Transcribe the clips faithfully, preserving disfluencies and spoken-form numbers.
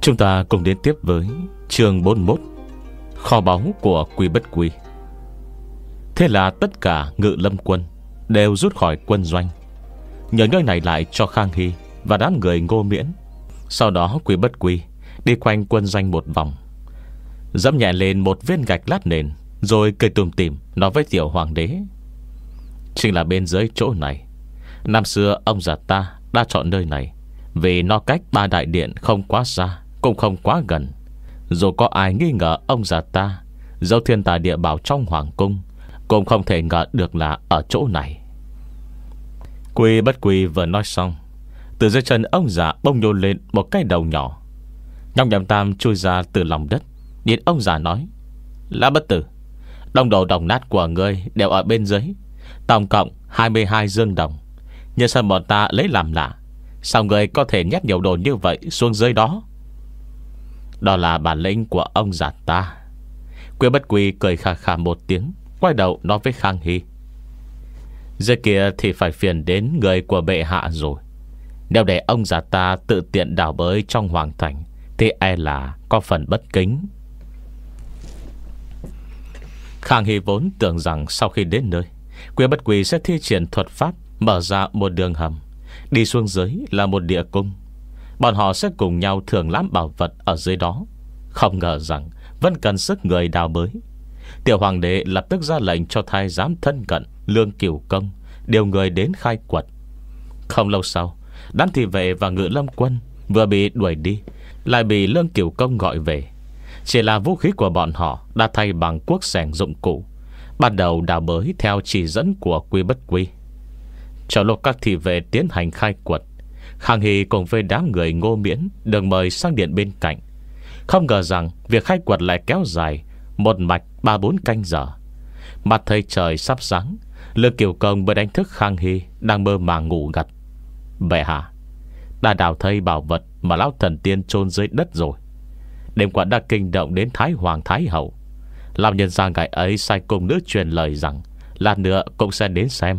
Chúng ta cùng đến tiếp với chương bốn mươi mốt, kho báu của Quy Bất Quy. Thế là tất cả ngự lâm quân đều rút khỏi quân doanh, nhờ nơi này lại cho Khang Hy và đám người Ngô Miễn. Sau đó Quy Bất Quy đi quanh quân doanh một vòng, dẫm nhẹ lên một viên gạch lát nền, rồi cười tùm tìm nói với tiểu hoàng đế: chính là bên dưới chỗ này, năm xưa ông già ta đã chọn nơi này vì nó cách ba đại điện không quá xa, cũng không quá gần. Dù có ai nghi ngờ ông già ta giấu thiên tài địa bảo trong hoàng cung, cũng không thể ngờ được là ở chỗ này. Quy Bất Quy vừa nói xong, từ dưới chân ông già bông nhô lên một cái đầu nhỏ. Nhóc Nhậm Tam chui ra từ lòng đất, nhìn ông già nói: Lã Bất Tử, đồng đồ đồng nát của ngươi đều ở bên dưới, tổng cộng hai mươi hai dương đồng. Nhưng sao bọn ta lấy làm lạ, sao ngươi có thể nhét nhiều đồ như vậy xuống dưới đó? Đó là bản lĩnh của ông già ta. Quy Bất Quy cười khà khà một tiếng, quay đầu nói với Khang Hy: dưới kia thì phải phiền đến người của bệ hạ rồi. Nếu để ông già ta tự tiện đào bới trong hoàng thành thì e là có phần bất kính. Khang Hy vốn tưởng rằng sau khi đến nơi, Quy Bất Quy sẽ thi triển thuật pháp mở ra một đường hầm, đi xuống dưới là một địa cung. Bọn họ sẽ cùng nhau thưởng lãm bảo vật ở dưới đó. Không ngờ rằng vẫn cần sức người đào bới. Tiểu hoàng đế lập tức ra lệnh cho thái giám thân cận Lương Cửu Công điều người đến khai quật. Không lâu sau, đám thị vệ và ngự lâm quân vừa bị đuổi đi, lại bị Lương Cửu Công gọi về. Chỉ là vũ khí của bọn họ đã thay bằng cuốc xẻng dụng cụ, bắt đầu đào bới theo chỉ dẫn của Quy Bất Quy. Trong lúc các thị vệ tiến hành khai quật, Khang Hy cùng với đám người Ngô Miễn được mời sang điện bên cạnh. Không ngờ rằng việc khai quật lại kéo dài một mạch ba bốn canh giờ. Mặt thấy trời sắp sáng, Lương Cửu Công mới đánh thức Khang Hy đang mơ màng ngủ gật: bệ hạ, đã đào thấy bảo vật mà lão thần tiên chôn dưới đất rồi. Đêm qua đã kinh động đến Thái Hoàng Thái Hậu. Làm nhân gia ngày ấy sai cung nữ truyền lời rằng lát nữa cũng sẽ đến xem.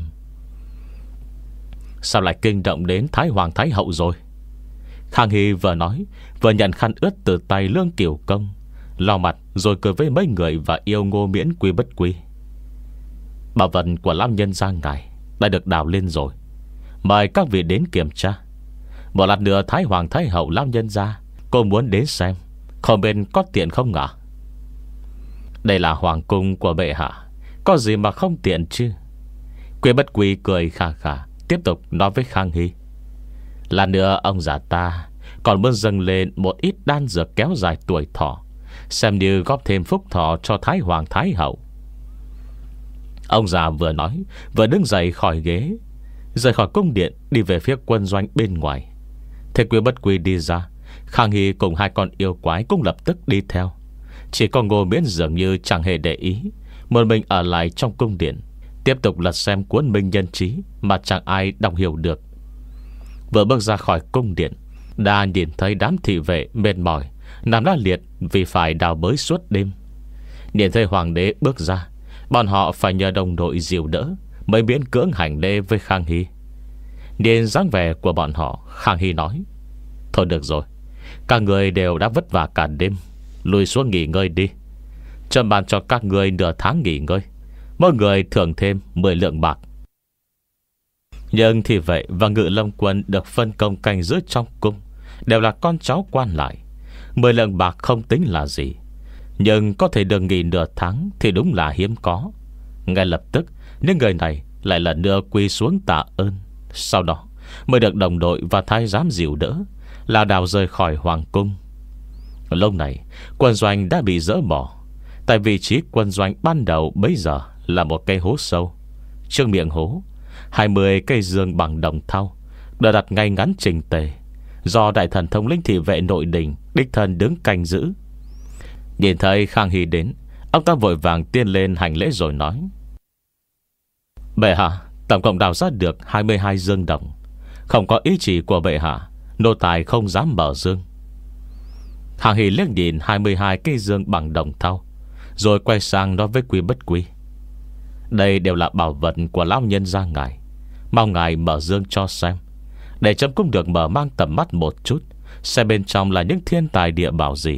Sao lại kinh động đến Thái Hoàng Thái Hậu rồi? Khang Hy vừa nói vừa nhận khăn ướt từ tay Lương Cửu Công, lau mặt rồi cười với mấy người và yêu Ngô Miễn Quy Bất Quy: bảo vật của lão nhân gia ngài đã được đào lên rồi, mời các vị đến kiểm tra. Một lát nữa Thái Hoàng Thái Hậu lão nhân gia cô muốn đến xem, không bên có tiện không ngờ? Đây là hoàng cung của bệ hạ, có gì mà không tiện chứ? Quy Bất Quy cười khà khà, tiếp tục nói với Khang Hy: là nữa ông già ta còn muốn dâng lên một ít đan dược kéo dài tuổi thọ, xem như góp thêm phúc thọ cho Thái Hoàng Thái Hậu. Ông già vừa nói vừa đứng dậy khỏi ghế, rời khỏi cung điện, đi về phía quân doanh bên ngoài. Thế Quy Bất Quy đi ra, Khang Hy cùng hai con yêu quái cũng lập tức đi theo. Chỉ có Ngô Miễn dường như chẳng hề để ý, một mình ở lại trong cung điện, tiếp tục lật xem cuốn Minh Nhân Chí mà chẳng ai đọc hiểu được. Vừa bước ra khỏi cung điện, đã nhìn thấy đám thị vệ mệt mỏi nằm la liệt vì phải đào bới suốt đêm. Nhìn thấy hoàng đế bước ra, bọn họ phải nhờ đồng đội dìu đỡ mới miễn cưỡng hành lễ với Khang Hy. Nhìn dáng vẻ của bọn họ, Khang Hy nói: thôi được rồi, các người đều đã vất vả cả đêm, lùi xuống nghỉ ngơi đi. Trâm ban cho các người nửa tháng nghỉ ngơi, mỗi người thưởng thêm mười lượng bạc. Nhưng thì vậy và ngự lâm quân được phân công canh giữ trong cung đều là con cháu quan lại. Mười lượng bạc không tính là gì, nhưng có thể được nghỉ nửa tháng thì đúng là hiếm có. Ngay lập tức những người này lại lần nữa quỳ xuống tạ ơn. Sau đó mới được đồng đội và thái giám dìu đỡ là đào rời khỏi hoàng cung. Lúc này quân doanh đã bị dỡ bỏ. Tại vị trí quân doanh ban đầu bấy giờ là một cây hố sâu. Trước miệng hố, hai mươi cây dương bằng đồng thau được đặt ngay ngắn chỉnh tề, do đại thần thống lĩnh thị vệ nội đình đích thân đứng canh giữ. Nhìn thấy Khang Hy đến, ông ta vội vàng tiến lên hành lễ rồi nói: bệ hạ, tổng cộng đào ra được hai mươi hai dương đồng. Không có ý chỉ của bệ hạ, nô tài không dám mở dương. Khang Hy liếc nhìn hai mươi hai cây dương bằng đồng thau, rồi quay sang nói với Quy Bất Quy: đây đều là bảo vật của lão nhân gia ngài, mong ngài mở dương cho xem, để chấm cũng được mở mang tầm mắt một chút, xem bên trong là những thiên tài địa bảo gì.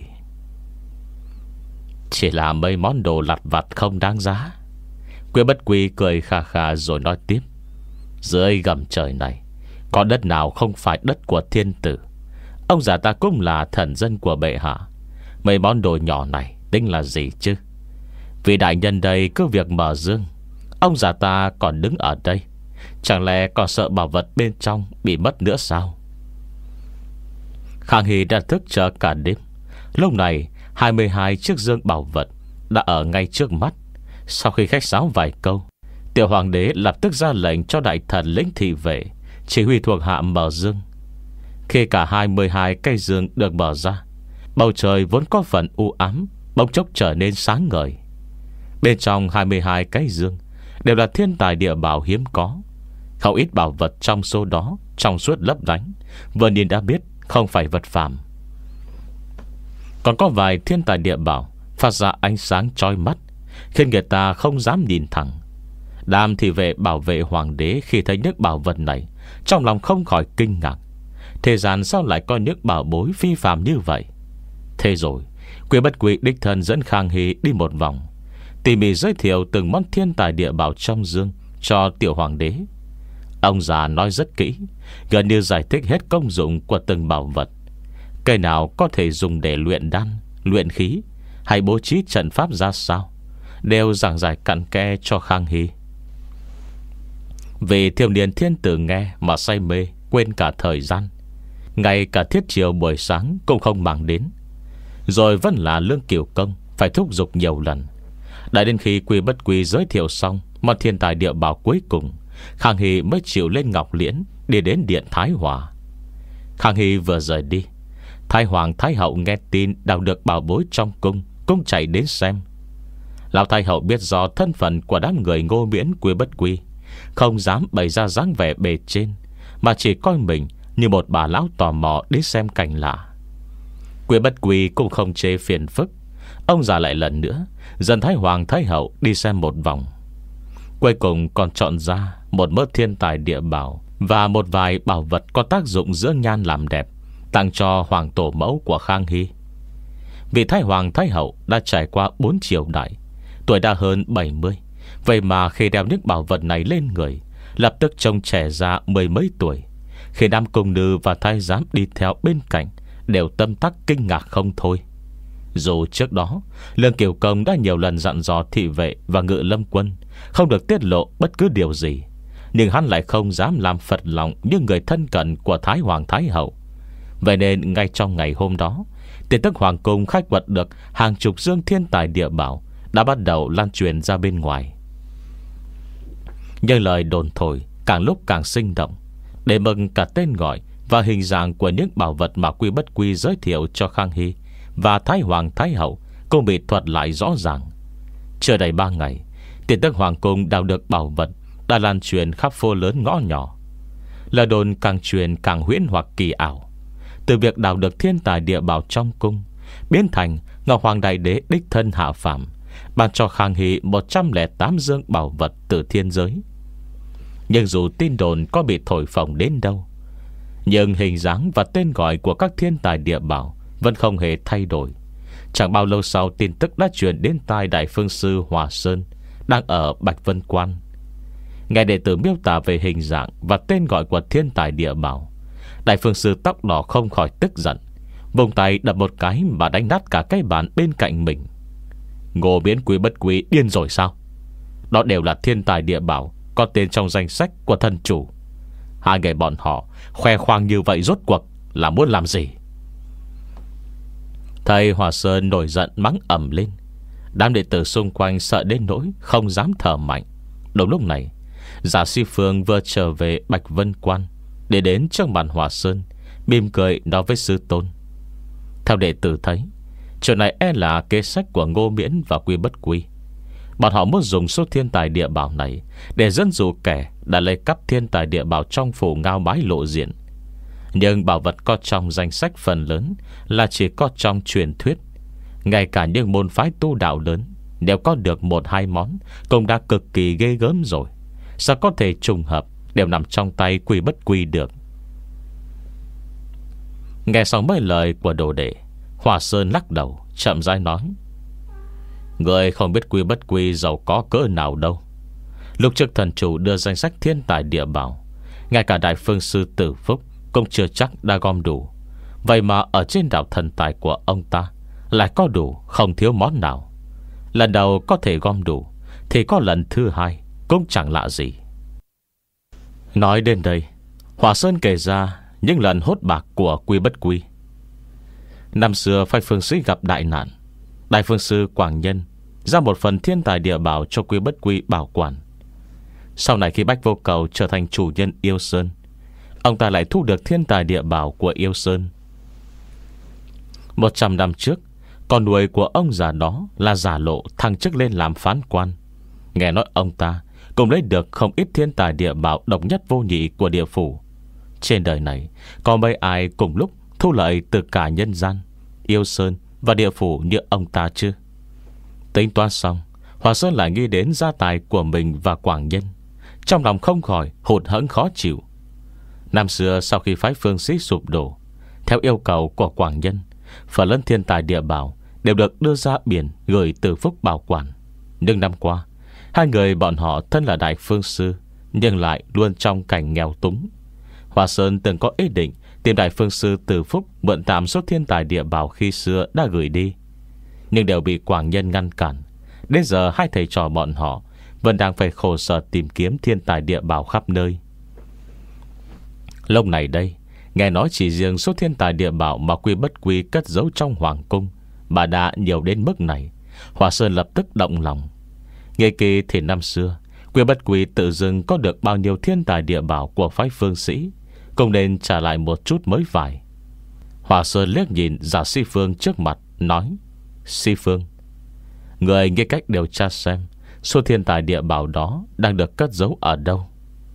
Chỉ là mấy món đồ lặt vặt không đáng giá. Quy Bất Quy cười khà khà rồi nói tiếp. Dưới gầm trời này có đất nào không phải đất của thiên tử? Ông già ta cũng là thần dân của bệ hạ. Mấy món đồ nhỏ này tính là gì chứ? Vì đại nhân đây cứ việc mở dương, ông già ta còn đứng ở đây, chẳng lẽ còn sợ bảo vật bên trong bị mất nữa sao? Khang Hy đã thức chờ cả đêm. Lúc này hai mươi hai chiếc dương bảo vật đã ở ngay trước mắt. Sau khi khách sáo vài câu, tiểu hoàng đế lập tức ra lệnh cho đại thần lĩnh thị vệ chỉ huy thuộc hạ mở dương. Khi cả hai mươi hai cây dương được mở ra, bầu trời vốn có phần u ám bỗng chốc trở nên sáng ngời. Bên trong hai mươi hai cái dương đều là thiên tài địa bảo hiếm có. Không ít bảo vật trong số đó trong suốt lấp lánh, vừa nhìn đã biết không phải vật phàm. Còn có vài thiên tài địa bảo phát ra ánh sáng chói mắt, khiến người ta không dám nhìn thẳng. Đám thị vệ bảo vệ hoàng đế khi thấy những bảo vật này, trong lòng không khỏi kinh ngạc. Thế gian sao lại có những bảo bối phi phàm như vậy? Thế rồi Quy Bất Quy đích thân dẫn Khang Hy đi một vòng, tỉ mỉ giới thiệu từng món thiên tài địa bảo trong dương cho tiểu hoàng đế. Ông già nói rất kỹ, gần như giải thích hết công dụng của từng bảo vật. Cây nào có thể dùng để luyện đan, luyện khí, hay bố trí trận pháp ra sao, đều giảng giải cặn kẽ cho Khang Hy. Vì thiếu niên thiên tử nghe mà say mê, quên cả thời gian, ngay cả thiết chiều buổi sáng cũng không mang đến. Rồi vẫn là Lương Kiều Công phải thúc giục nhiều lần. Đã đến khi Quy Bất Quy giới thiệu xong món thiên tài địa bảo cuối cùng, Khang Hy mới chịu lên ngọc liễn đi đến điện Thái Hòa. Khang Hy vừa rời đi, Thái Hoàng Thái Hậu nghe tin đào được bảo bối trong cung, cũng chạy đến xem. Lão Thái Hậu biết rõ thân phận của đám người ngô miễn Quy Bất Quy, không dám bày ra dáng vẻ bề trên, mà chỉ coi mình như một bà lão tò mò đến xem cảnh lạ. Quy Bất Quy cũng không chê phiền phức. Ông già lại lần nữa dẫn Thái Hoàng Thái Hậu đi xem một vòng. Cuối cùng còn chọn ra một mớ thiên tài địa bảo và một vài bảo vật có tác dụng dưỡng nhan làm đẹp, tặng cho hoàng tổ mẫu của Khang Hy. Vì Thái Hoàng Thái Hậu đã trải qua bốn triều đại, tuổi đã hơn bảy mươi, vậy mà khi đeo những bảo vật này lên người, lập tức trông trẻ ra mười mấy tuổi. Khi đám cung nữ và thái giám đi theo bên cạnh đều tâm tắc kinh ngạc không thôi. Dù trước đó Lương Kiều Công đã nhiều lần dặn dò thị vệ và ngự lâm quân không được tiết lộ bất cứ điều gì, nhưng hắn lại không dám làm phật lòng như người thân cận của Thái Hoàng Thái Hậu. Vậy nên ngay trong ngày hôm đó, tin tức hoàng cung khai quật được hàng chục dương thiên tài địa bảo đã bắt đầu lan truyền ra bên ngoài. Nhưng lời đồn thổi càng lúc càng sinh động. Để mừng cả tên gọi và hình dạng của những bảo vật mà Quy Bất Quy giới thiệu cho Khang Hy và Thái Hoàng Thái Hậu cũng bị thuật lại rõ ràng. Chưa đầy ba ngày, tin tức hoàng cung đào được bảo vật đã lan truyền khắp phố lớn ngõ nhỏ. Lời đồn càng truyền càng huyễn hoặc kỳ ảo. Từ việc đào được thiên tài địa bảo trong cung, biến thành Ngọc Hoàng Đại Đế đích thân hạ phàm, ban cho Khang Hy một trăm lẻ tám dương bảo vật từ thiên giới. Nhưng dù tin đồn có bị thổi phồng đến đâu, nhưng hình dáng và tên gọi của các thiên tài địa bảo vẫn không hề thay đổi. Chẳng bao lâu sau, tin tức đã truyền đến tai Đại Phương Sư Hòa Sơn đang ở Bạch Vân Quan. Nghe đệ tử miêu tả về hình dạng và tên gọi của thiên tài địa bảo, Đại Phương Sư tóc đỏ không khỏi tức giận, vùng tay đập một cái mà đánh nát cả cái bàn bên cạnh mình. Ngô miễn Quy Bất Quy điên rồi sao? Đó đều là thiên tài địa bảo có tên trong danh sách của thần chủ. Hai người bọn họ khoe khoang như vậy rốt cuộc là muốn làm gì? Thầy Hòa Sơn nổi giận mắng ầm lên. Đám đệ tử xung quanh sợ đến nỗi không dám thở mạnh. Đúng lúc này, Giả Si Phương vừa trở về Bạch Vân Quan, để đến trước mặt Hòa Sơn, mỉm cười nói với sư tôn. Theo đệ tử thấy, chuyện này e là kế sách của Ngô Miễn và Quy Bất Quy. Bọn họ muốn dùng số thiên tài địa bảo này để dẫn dụ kẻ đã lấy cắp thiên tài địa bảo trong phủ Ngao Bái lộ diện. Nhưng bảo vật có trong danh sách phần lớn là chỉ có trong truyền thuyết. Ngay cả những môn phái tu đạo lớn, nếu có được một hai món cũng đã cực kỳ ghê gớm rồi, sao có thể trùng hợp đều nằm trong tay Quy Bất Quy được? Nghe xong mấy lời của đồ đệ, Hòa Sơn lắc đầu chậm rãi nói: Người không biết Quy Bất Quy giàu có cỡ nào đâu. Lúc trước thần chủ đưa danh sách thiên tài địa bảo, ngay cả đại phương sư Tử Phúc cũng chưa chắc đã gom đủ. Vậy mà ở trên đảo thần tài của ông ta lại có đủ, không thiếu món nào. Lần đầu có thể gom đủ, thì có lần thứ hai cũng chẳng lạ gì. Nói đến đây, Hòa Sơn kể ra những lần hốt bạc của Quy Bất Quy. Năm xưa phái phương sĩ gặp đại nạn, đại phương sư Quảng Nhân ra một phần thiên tài địa bảo cho Quy Bất Quy bảo quản. Sau này khi Bách Vô Cầu trở thành chủ nhân Yêu Sơn, ông ta lại thu được thiên tài địa bảo của Yêu Sơn. Một trăm năm trước, con nuôi của ông già đó là Giả Lộ thăng chức lên làm phán quan. Nghe nói ông ta cũng lấy được không ít thiên tài địa bảo độc nhất vô nhị của địa phủ. Trên đời này có mấy ai cùng lúc thu lợi từ cả nhân gian, Yêu Sơn và địa phủ như ông ta chứ? Tính toán xong, Hòa Sơn lại nghĩ đến gia tài của mình và Quảng Nhân, trong lòng không khỏi hụt hẫng khó chịu. Năm xưa sau khi phái phương sĩ sụp đổ, theo yêu cầu của Quảng Nhân, phần lớn thiên tài địa bảo đều được đưa ra biển gửi Tử Phúc bảo quản. Nhưng năm qua, hai người bọn họ thân là đại phương sư, nhưng lại luôn trong cảnh nghèo túng. Hòa Sơn từng có ý định tìm đại phương sư Tử Phúc mượn tạm số thiên tài địa bảo khi xưa đã gửi đi, nhưng đều bị Quảng Nhân ngăn cản. Đến giờ hai thầy trò bọn họ vẫn đang phải khổ sở tìm kiếm thiên tài địa bảo khắp nơi. Lúc này đây, nghe nói chỉ riêng số thiên tài địa bảo mà Quy Bất Quy cất giấu trong hoàng cung mà đã nhiều đến mức này, Hòa Sơn lập tức động lòng. Nghe kỳ thì năm xưa Quy Bất Quy tự dưng có được bao nhiêu thiên tài địa bảo của phái phương sĩ, cũng nên trả lại một chút mới phải. Hòa Sơn liếc nhìn Giả Si Phương trước mặt, nói: Si Phương, người nghĩ cách điều tra xem số thiên tài địa bảo đó đang được cất giấu ở đâu.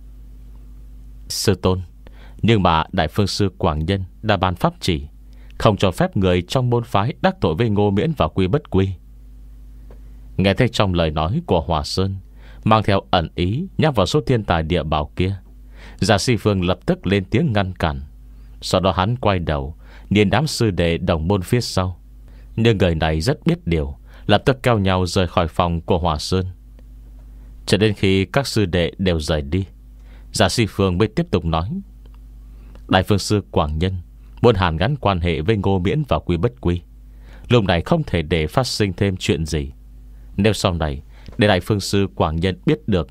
Sư tôn, nhưng mà đại phương sư Quảng Nhân đã ban pháp chỉ không cho phép người trong môn phái đắc tội với Ngô Miễn và Quy Bất Quy. Nghe thấy trong lời nói của Hòa Sơn mang theo ẩn ý nhắc vào số thiên tài địa bảo kia, Giả Si Phương lập tức lên tiếng ngăn cản. Sau đó hắn quay đầu nhìn đám sư đệ đồng môn phía sau, nhưng người này rất biết điều, lập tức kéo nhau rời khỏi phòng của Hòa Sơn. Cho đến khi các sư đệ đều rời đi, Giả Si Phương mới tiếp tục nói: đại phương sư Quảng Nhân muốn hàn gắn quan hệ với Ngô Miễn và Quy Bất Quy. Lúc này không thể để phát sinh thêm chuyện gì. Nếu sau này để đại phương sư Quảng Nhân biết được.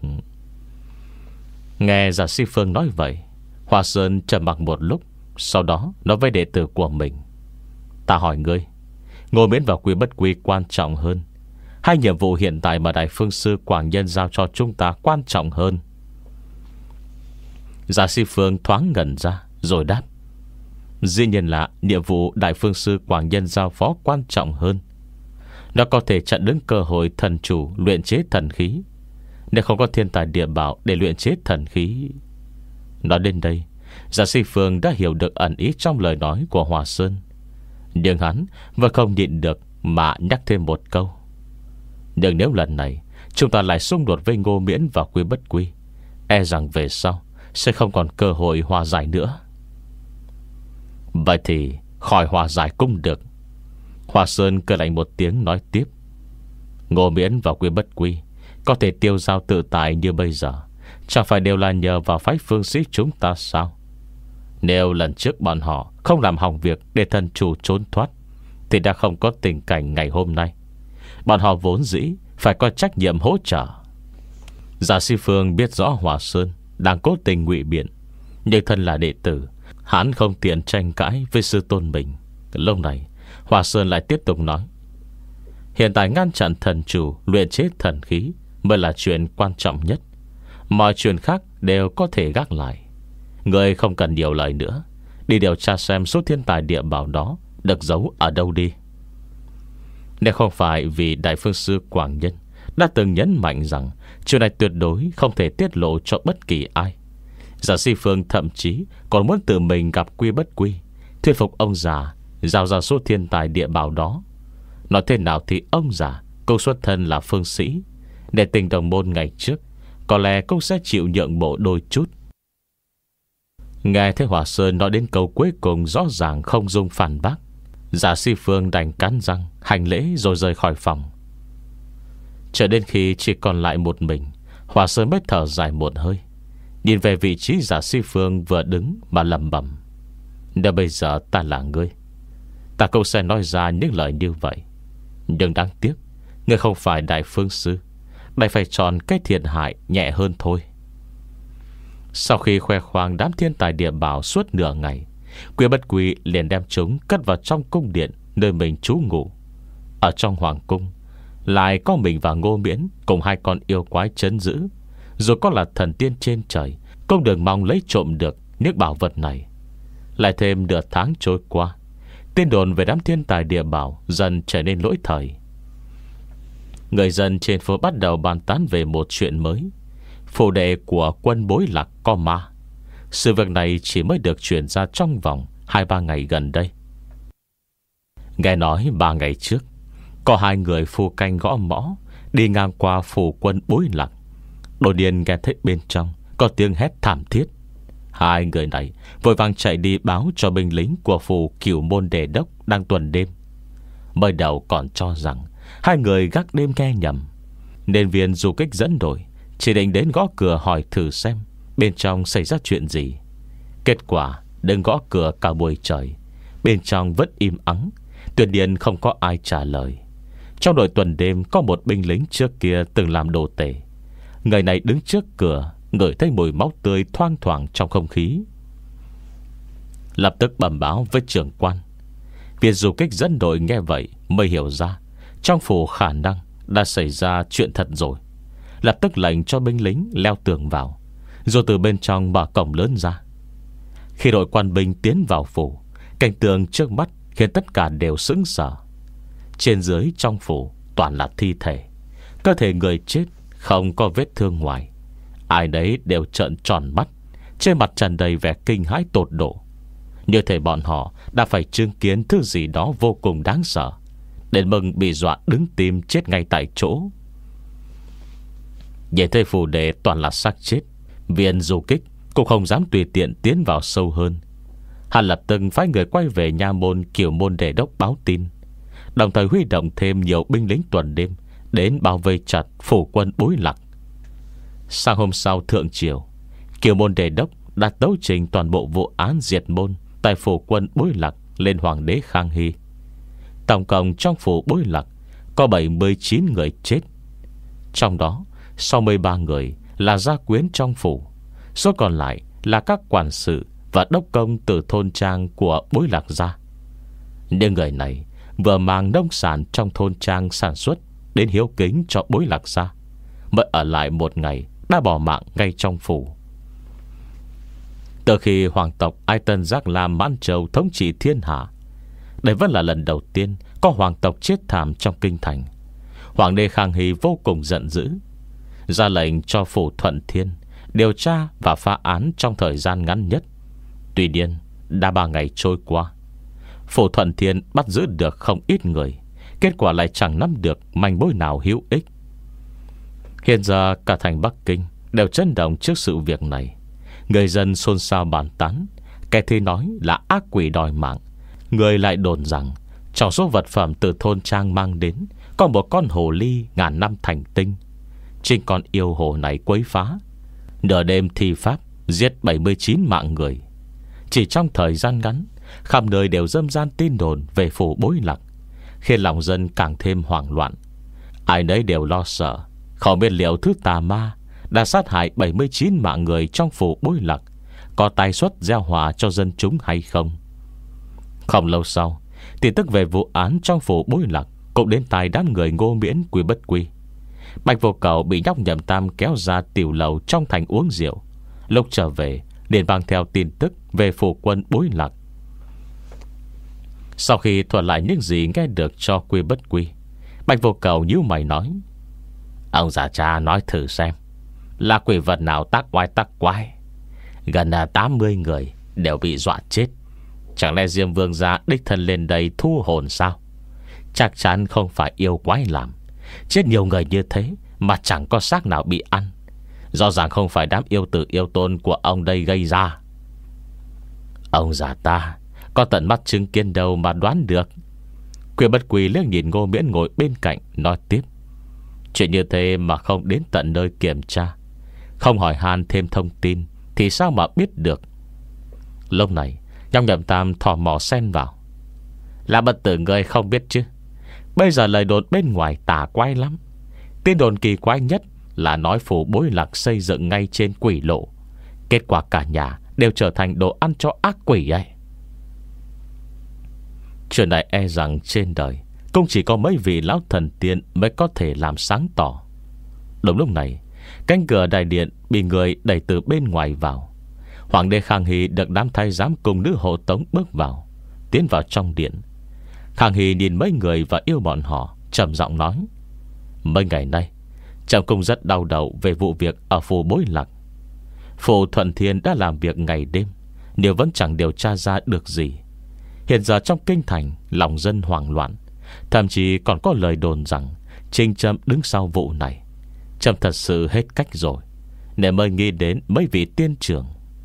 Nghe Giả Si Phương nói vậy, Hòa Sơn trầm mặc một lúc, sau đó nói với đệ tử của mình: ta hỏi ngươi, Ngô Miễn và Quy Bất Quy quan trọng hơn, hai nhiệm vụ hiện tại mà đại phương sư Quảng Nhân giao cho chúng ta quan trọng hơn? Giả Si Phương thoáng ngẩn ra rồi đáp: dĩ nhiên là nhiệm vụ đại phương sư Quảng Nhân giao phó quan trọng hơn. Nó có thể chặn đứng cơ hội thần chủ luyện chế thần khí. Nếu không có thiên tài địa bảo để luyện chế thần khí. Nói đến đây, Giả Si Phương đã hiểu được ẩn ý trong lời nói của Hòa Sơn, nhưng hắn vẫn không nhịn được mà nhắc thêm một câu: nhưng nếu lần này chúng ta lại xung đột với Ngô Miễn và Quy Bất Quy, e rằng về sau sẽ không còn cơ hội hòa giải nữa. Vậy thì khỏi hòa giải cũng được. Hòa Sơn cười lạnh một tiếng nói tiếp: Ngô Miễn và Quy Bất Quy có thể tiêu dao tự tại như bây giờ, chẳng phải đều là nhờ vào phái phương sĩ chúng ta sao? Nếu lần trước bọn họ không làm hỏng việc để thần chủ trốn thoát, thì đã không có tình cảnh ngày hôm nay. Bọn họ vốn dĩ phải có trách nhiệm hỗ trợ. Giả Si Phương biết rõ Hòa Sơn đang cố tình ngụy biện, nhưng thân là đệ tử, hắn không tiện tranh cãi với sư tôn mình. Lúc này Hòa Sơn lại tiếp tục nói: hiện tại ngăn chặn thần chủ luyện chế thần khí mới là chuyện quan trọng nhất. Mọi chuyện khác đều có thể gác lại. Người không cần nhiều lời nữa, đi điều tra xem số thiên tài địa bảo đó được giấu ở đâu đi. Nếu không phải vì đại phương sư Quảng Nhân đã từng nhấn mạnh rằng chuyện này tuyệt đối không thể tiết lộ cho bất kỳ ai, Giả Si Phương thậm chí còn muốn tự mình gặp Quy Bất Quy, thuyết phục ông già giao ra số thiên tài địa bảo đó. Nói thế nào thì ông già cũng xuất thân là phương sĩ, để tình đồng môn ngày trước có lẽ cũng sẽ chịu nhượng bộ đôi chút. Nghe thấy Hòa Sơn nói đến câu cuối cùng rõ ràng không dung phản bác, Giả Si Phương đành cắn răng hành lễ rồi rời khỏi phòng. Cho đến khi chỉ còn lại một mình, Hòa Sơn mới thở dài một hơi, nhìn về vị trí Giả Si Phương vừa đứng mà lẩm bẩm: nếu bây giờ ta là ngươi, ta cũng sẽ nói ra những lời như vậy. Nhưng đáng tiếc, ngươi không phải đại phương sư, đành phải chọn cái thiệt hại nhẹ hơn thôi. Sau khi khoe khoang đám thiên tài địa bảo suốt nửa ngày, Quy Bất Quy liền đem chúng cất vào trong cung điện nơi mình trú ngụ. Ở trong hoàng cung lại có mình và Ngô Miễn cùng hai con yêu quái trấn giữ. Dù có là thần tiên trên trời, cũng đừng mong lấy trộm được những bảo vật này. Lại thêm nửa tháng trôi qua, tin đồn về đám thiên tài địa bảo dần trở nên lỗi thời. Người dân trên phố bắt đầu bàn tán về một chuyện mới: phủ đệ của quân Bối Lạc có ma. Sự việc này chỉ mới được truyền ra trong vòng hai ba ngày gần đây. Nghe nói ba ngày trước, có hai người phu canh gõ mõ đi ngang qua phủ quân Bối Lạc. Đột nhiên nghe thấy bên trong có tiếng hét thảm thiết. Hai người này vội vàng chạy đi báo cho binh lính của phủ Cửu Môn Đề Đốc đang tuần đêm. Mới đầu còn cho rằng hai người gác đêm nghe nhầm, nên viên du kích dẫn đội chỉ định đến gõ cửa hỏi thử xem bên trong xảy ra chuyện gì. Kết quả đừng gõ cửa cả buổi trời, bên trong vẫn im ắng, tuyệt nhiên không có ai trả lời. Trong đội tuần đêm có một binh lính trước kia từng làm đồ tể. Người này đứng trước cửa, ngửi thấy mùi máu tươi thoang thoảng trong không khí, lập tức bẩm báo với trưởng quan. Viên du kích dẫn đội nghe vậy mới hiểu ra trong phủ khả năng đã xảy ra chuyện thật rồi. Lập tức lệnh cho binh lính leo tường vào, rồi từ bên trong mở cổng lớn ra. Khi đội quan binh tiến vào phủ, cảnh tượng trước mắt khiến tất cả đều sững sờ. Trên dưới trong phủ toàn là thi thể. Cơ thể người chết không có vết thương ngoài. Ai đấy đều trợn tròn mắt, trên mặt tràn đầy vẻ kinh hãi tột độ, như thể bọn họ đã phải chứng kiến thứ gì đó vô cùng đáng sợ, đến mừng bị dọa đứng tim chết ngay tại chỗ. Nhìn thấy phủ đệ toàn là xác chết, viên du kích cũng không dám tùy tiện tiến vào sâu hơn. Hắn lập tức phái người quay về nha môn Cửu Môn Đề Đốc báo tin, đồng thời huy động thêm nhiều binh lính tuần đêm đến bao vây chặt phủ quân Bối Lạc. Sang hôm sau thượng triều, Cửu Môn Đề Đốc đã tấu trình toàn bộ vụ án diệt môn tại phủ quân Bối Lạc lên hoàng đế Khang Hy. Tổng cộng trong phủ Bối Lạc có bảy mươi chín người chết, trong đó sáu mươi ba người là gia quyến trong phủ, số còn lại là các quản sự và đốc công từ thôn trang của Bối Lạc gia. Những người này vừa mang nông sản trong thôn trang sản xuất đến hiếu kính cho Bối Lạc gia, mới ở lại một ngày đã bỏ mạng ngay trong phủ. Từ khi hoàng tộc Ai Tân Giác Lam Mãn Châu thống trị thiên hạ, đây vẫn là lần đầu tiên có hoàng tộc chết thảm trong kinh thành. Hoàng đế Khang Hy vô cùng giận dữ, ra lệnh cho phủ Thuận Thiên điều tra và phá án trong thời gian ngắn nhất. Tuy nhiên đã ba ngày trôi qua, phủ Thuận Thiên bắt giữ được không ít người, kết quả lại chẳng nắm được manh mối nào hữu ích. Hiện giờ cả thành Bắc Kinh đều chấn động trước sự việc này. Người dân xôn xao bàn tán. Kẻ thì nói là ác quỷ đòi mạng, người lại đồn rằng trong số vật phẩm từ thôn trang mang đến có một con hồ ly ngàn năm thành tinh. Chính con yêu hồ này quấy phá, nửa đêm thi pháp giết bảy mươi chín mạng người. Chỉ trong thời gian ngắn, khắp nơi đều râm ran tin đồn về phủ Bối Lạc, khiến lòng dân càng thêm hoảng loạn. Ai nấy đều lo sợ, không biết liệu thứ tà ma đã sát hại bảy mươi chín mạng người trong phủ Bối Lạc có tài xuất gieo họa cho dân chúng hay không. Không lâu sau, tin tức về vụ án trong phủ Bối Lạc cũng đến tai đám người Ngô Miễn, Quy Bất Quy. Bạch Vô Cầu bị nhóc Nhậm Tam kéo ra tiểu lầu trong thành uống rượu. Lúc trở về liền mang theo tin tức về phủ quân Bối Lạc. Sau khi thuật lại những gì nghe được cho Quy Bất Quy, Bạch Vô Cầu nhíu mày nói: ông già cha nói thử xem, là quỷ vật nào tác oai tác quái? Gần tám mươi người đều bị dọa chết. Chẳng lẽ Diêm Vương gia đích thân lên đây thu hồn sao? Chắc chắn không phải yêu quái làm. Chết nhiều người như thế mà chẳng có xác nào bị ăn, rõ ràng không phải đám yêu tử yêu tôn của ông đây gây ra. Ông già ta có tận mắt chứng kiến đâu mà đoán được. Quyền Bất Quỳ liếc nhìn Ngô Miễn ngồi bên cạnh, nói tiếp: Chuyện như thế mà không đến tận nơi kiểm tra, không hỏi han thêm thông tin, thì sao mà biết được. Lúc này Nhong Nhậm Tam thò mò xen vào: Là bất tử người không biết chứ. Bây giờ lời đồn bên ngoài tà quái lắm. Tin đồn kỳ quái nhất là nói phủ Bối Lạc xây dựng ngay trên quỷ lộ, kết quả cả nhà đều trở thành đồ ăn cho ác quỷ ấy. Chuyện này e rằng trên đời cũng chỉ có mấy vị lão thần tiên mới có thể làm sáng tỏ. Đúng lúc này, cánh cửa đại điện bị người đẩy từ bên ngoài vào. Hoàng đế Khang Hy được đám thái giám cùng nữ hộ tống bước vào, tiến vào trong điện. Khang Hy nhìn mấy người và yêu bọn họ, trầm giọng nói: Mấy ngày nay trong cung rất đau đầu về vụ việc ở phủ Bối Lạc. Phủ Thuận Thiên đã làm việc ngày đêm, nhưng vẫn chẳng điều tra ra được gì. Hiện giờ trong kinh thành lòng dân hoảng loạn, thậm chí còn có lời đồn rằng Trinh Trâm đứng sau vụ này. Trâm thật sự hết cách rồi, nên mới nghĩ đến mấy vị tiên trưởng.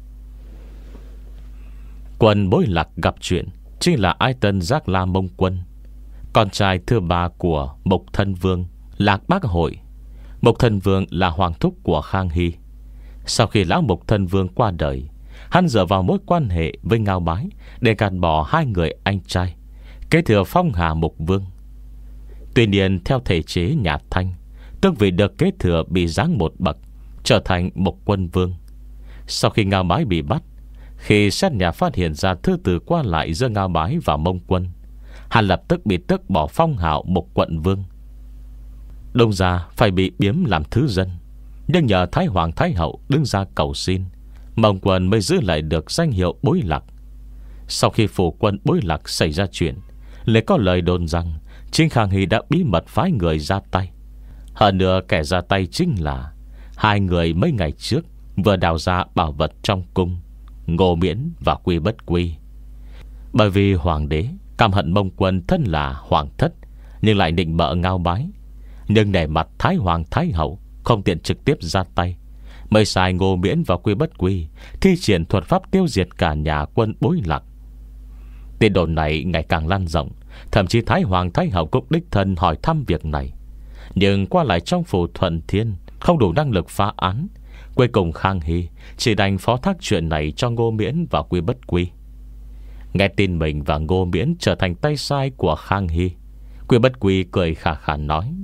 Quân Bối Lạc gặp chuyện chính là Ái Tân Giác La Mông Quân, con trai thứ ba của Mục Thân Vương Lạc Bác Hội. Mục Thân Vương là hoàng thúc của Khang Hy. Sau khi lão Mục Thân Vương qua đời, hắn dựa vào mối quan hệ với Ngao Bái để gạt bỏ hai người anh trai, kế thừa phong hà Mục Vương. Tuy nhiên theo thể chế nhà Thanh, tước vị được kế thừa bị giáng một bậc, trở thành Mục Quân Vương. Sau khi Ngao Bái bị bắt, khi xét nhà phát hiện ra thư từ qua lại giữa Ngao Bái và Mông Quân, hắn lập tức bị tước bỏ phong hào Mục Quận Vương. Đông ra phải bị biếm làm thứ dân, nhưng nhờ Thái Hoàng Thái Hậu đứng ra cầu xin, Mông Quân mới giữ lại được danh hiệu Bối Lạc. Sau khi phủ quân Bối Lạc xảy ra chuyện, lại có lời đồn rằng chính Khang Hy đã bí mật phái người ra tay. Hơn nữa kẻ ra tay chính là hai người mấy ngày trước vừa đào ra bảo vật trong cung, Ngô Miễn và Quy Bất Quy. Bởi vì hoàng đế căm hận Mông Quân thân là hoàng thất, nhưng lại định bợ Ngao Bái, nhưng nể mặt Thái Hoàng Thái Hậu không tiện trực tiếp ra tay, mới sai Ngô Miễn và Quy Bất Quy thi triển thuật pháp tiêu diệt cả nhà quân Bối Lạc. Tin đồn này ngày càng lan rộng, thậm chí Thái Hoàng Thái Hậu cũng đích thân hỏi thăm việc này. Nhưng qua lại trong phủ Thuận Thiên không đủ năng lực phá án, cuối cùng Khang Hy chỉ đành phó thác chuyện này cho Ngô Miễn và Quy Bất Quy. Nghe tin mình và Ngô Miễn trở thành tay sai của Khang Hy, Quy Bất Quy cười khà khà nói: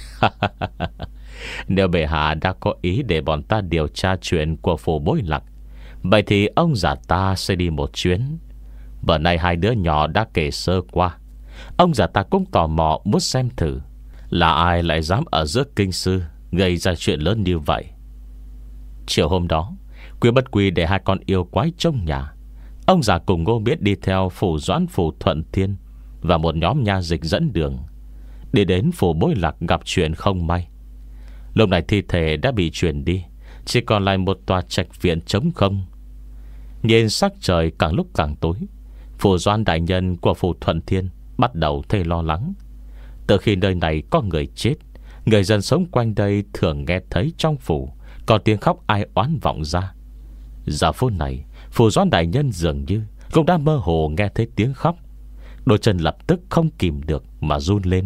Nếu bệ hạ đã có ý để bọn ta điều tra chuyện của phủ Bối Lạc, vậy thì ông già ta sẽ đi một chuyến. Bữa nay hai đứa nhỏ đã kể sơ qua, ông già ta cũng tò mò muốn xem thử là ai lại dám ở giữa kinh sư gây ra chuyện lớn như vậy. Chiều hôm đó, Quy Bất Quy để hai con yêu quái trong nhà. Ông già cùng Ngô Miễn đi theo phủ Doãn phủ Thuận Thiên và một nhóm nha dịch dẫn đường. Đi đến phủ Bối Lạc gặp chuyện không may. Lúc này thi thể đã bị chuyển đi, chỉ còn lại một tòa trạch viện trống không. Nhìn sắc trời càng lúc càng tối, phủ Doãn đại nhân của phủ Thuận Thiên bắt đầu thấy lo lắng. Từ khi nơi này có người chết, người dân sống quanh đây thường nghe thấy trong phủ có tiếng khóc ai oán vọng ra. Giờ phút này, phủ Doãn đại nhân dường như cũng đã mơ hồ nghe thấy tiếng khóc. Đôi chân lập tức không kìm được mà run lên.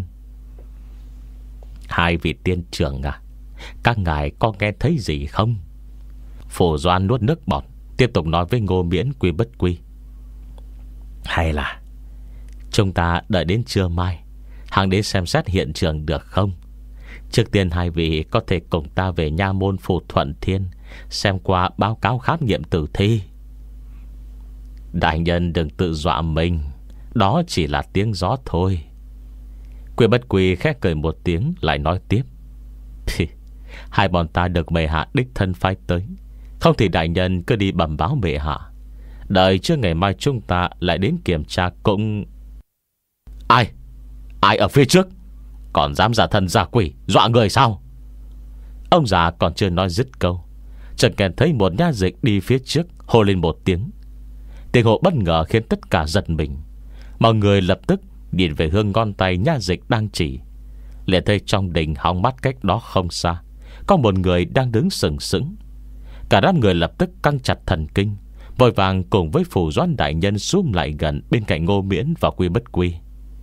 Hai vị tiên trưởng à, các ngài có nghe thấy gì không? Phủ Doãn nuốt nước bọt, tiếp tục nói với Ngô Miễn, Quy Bất Quy: Hay là chúng ta đợi đến trưa mai, hàng đến xem xét hiện trường được không? Trước tiên hai vị có thể cùng ta về nha môn phủ Thuận Thiên xem qua báo cáo khám nghiệm tử thi. Đại nhân đừng tự dọa mình, đó chỉ là tiếng gió thôi. Quy Bất Quy khẽ cười một tiếng, lại nói tiếp: Hai bọn ta được bệ hạ đích thân phái tới, không thì đại nhân cứ đi bẩm báo bệ hạ. Đợi trước ngày mai chúng ta lại đến kiểm tra cũng... Ai? Ai ở phía trước? Còn dám giả thân giả quỷ dọa người sao? Ông già còn chưa nói dứt câu, chợt nghe thấy một nha dịch đi phía trước hô lên một tiếng. Tiếng hô bất ngờ khiến tất cả giật mình. Mọi người lập tức nhìn về hướng ngón tay nha dịch đang chỉ. Liền thấy trong đình hóng mát cách đó không xa có một người đang đứng sừng sững. Cả đám người lập tức căng chặt thần kinh, vội vàng cùng với Phủ Doãn đại nhân xúm lại gần bên cạnh Ngô Miễn và Quy Bất Quy.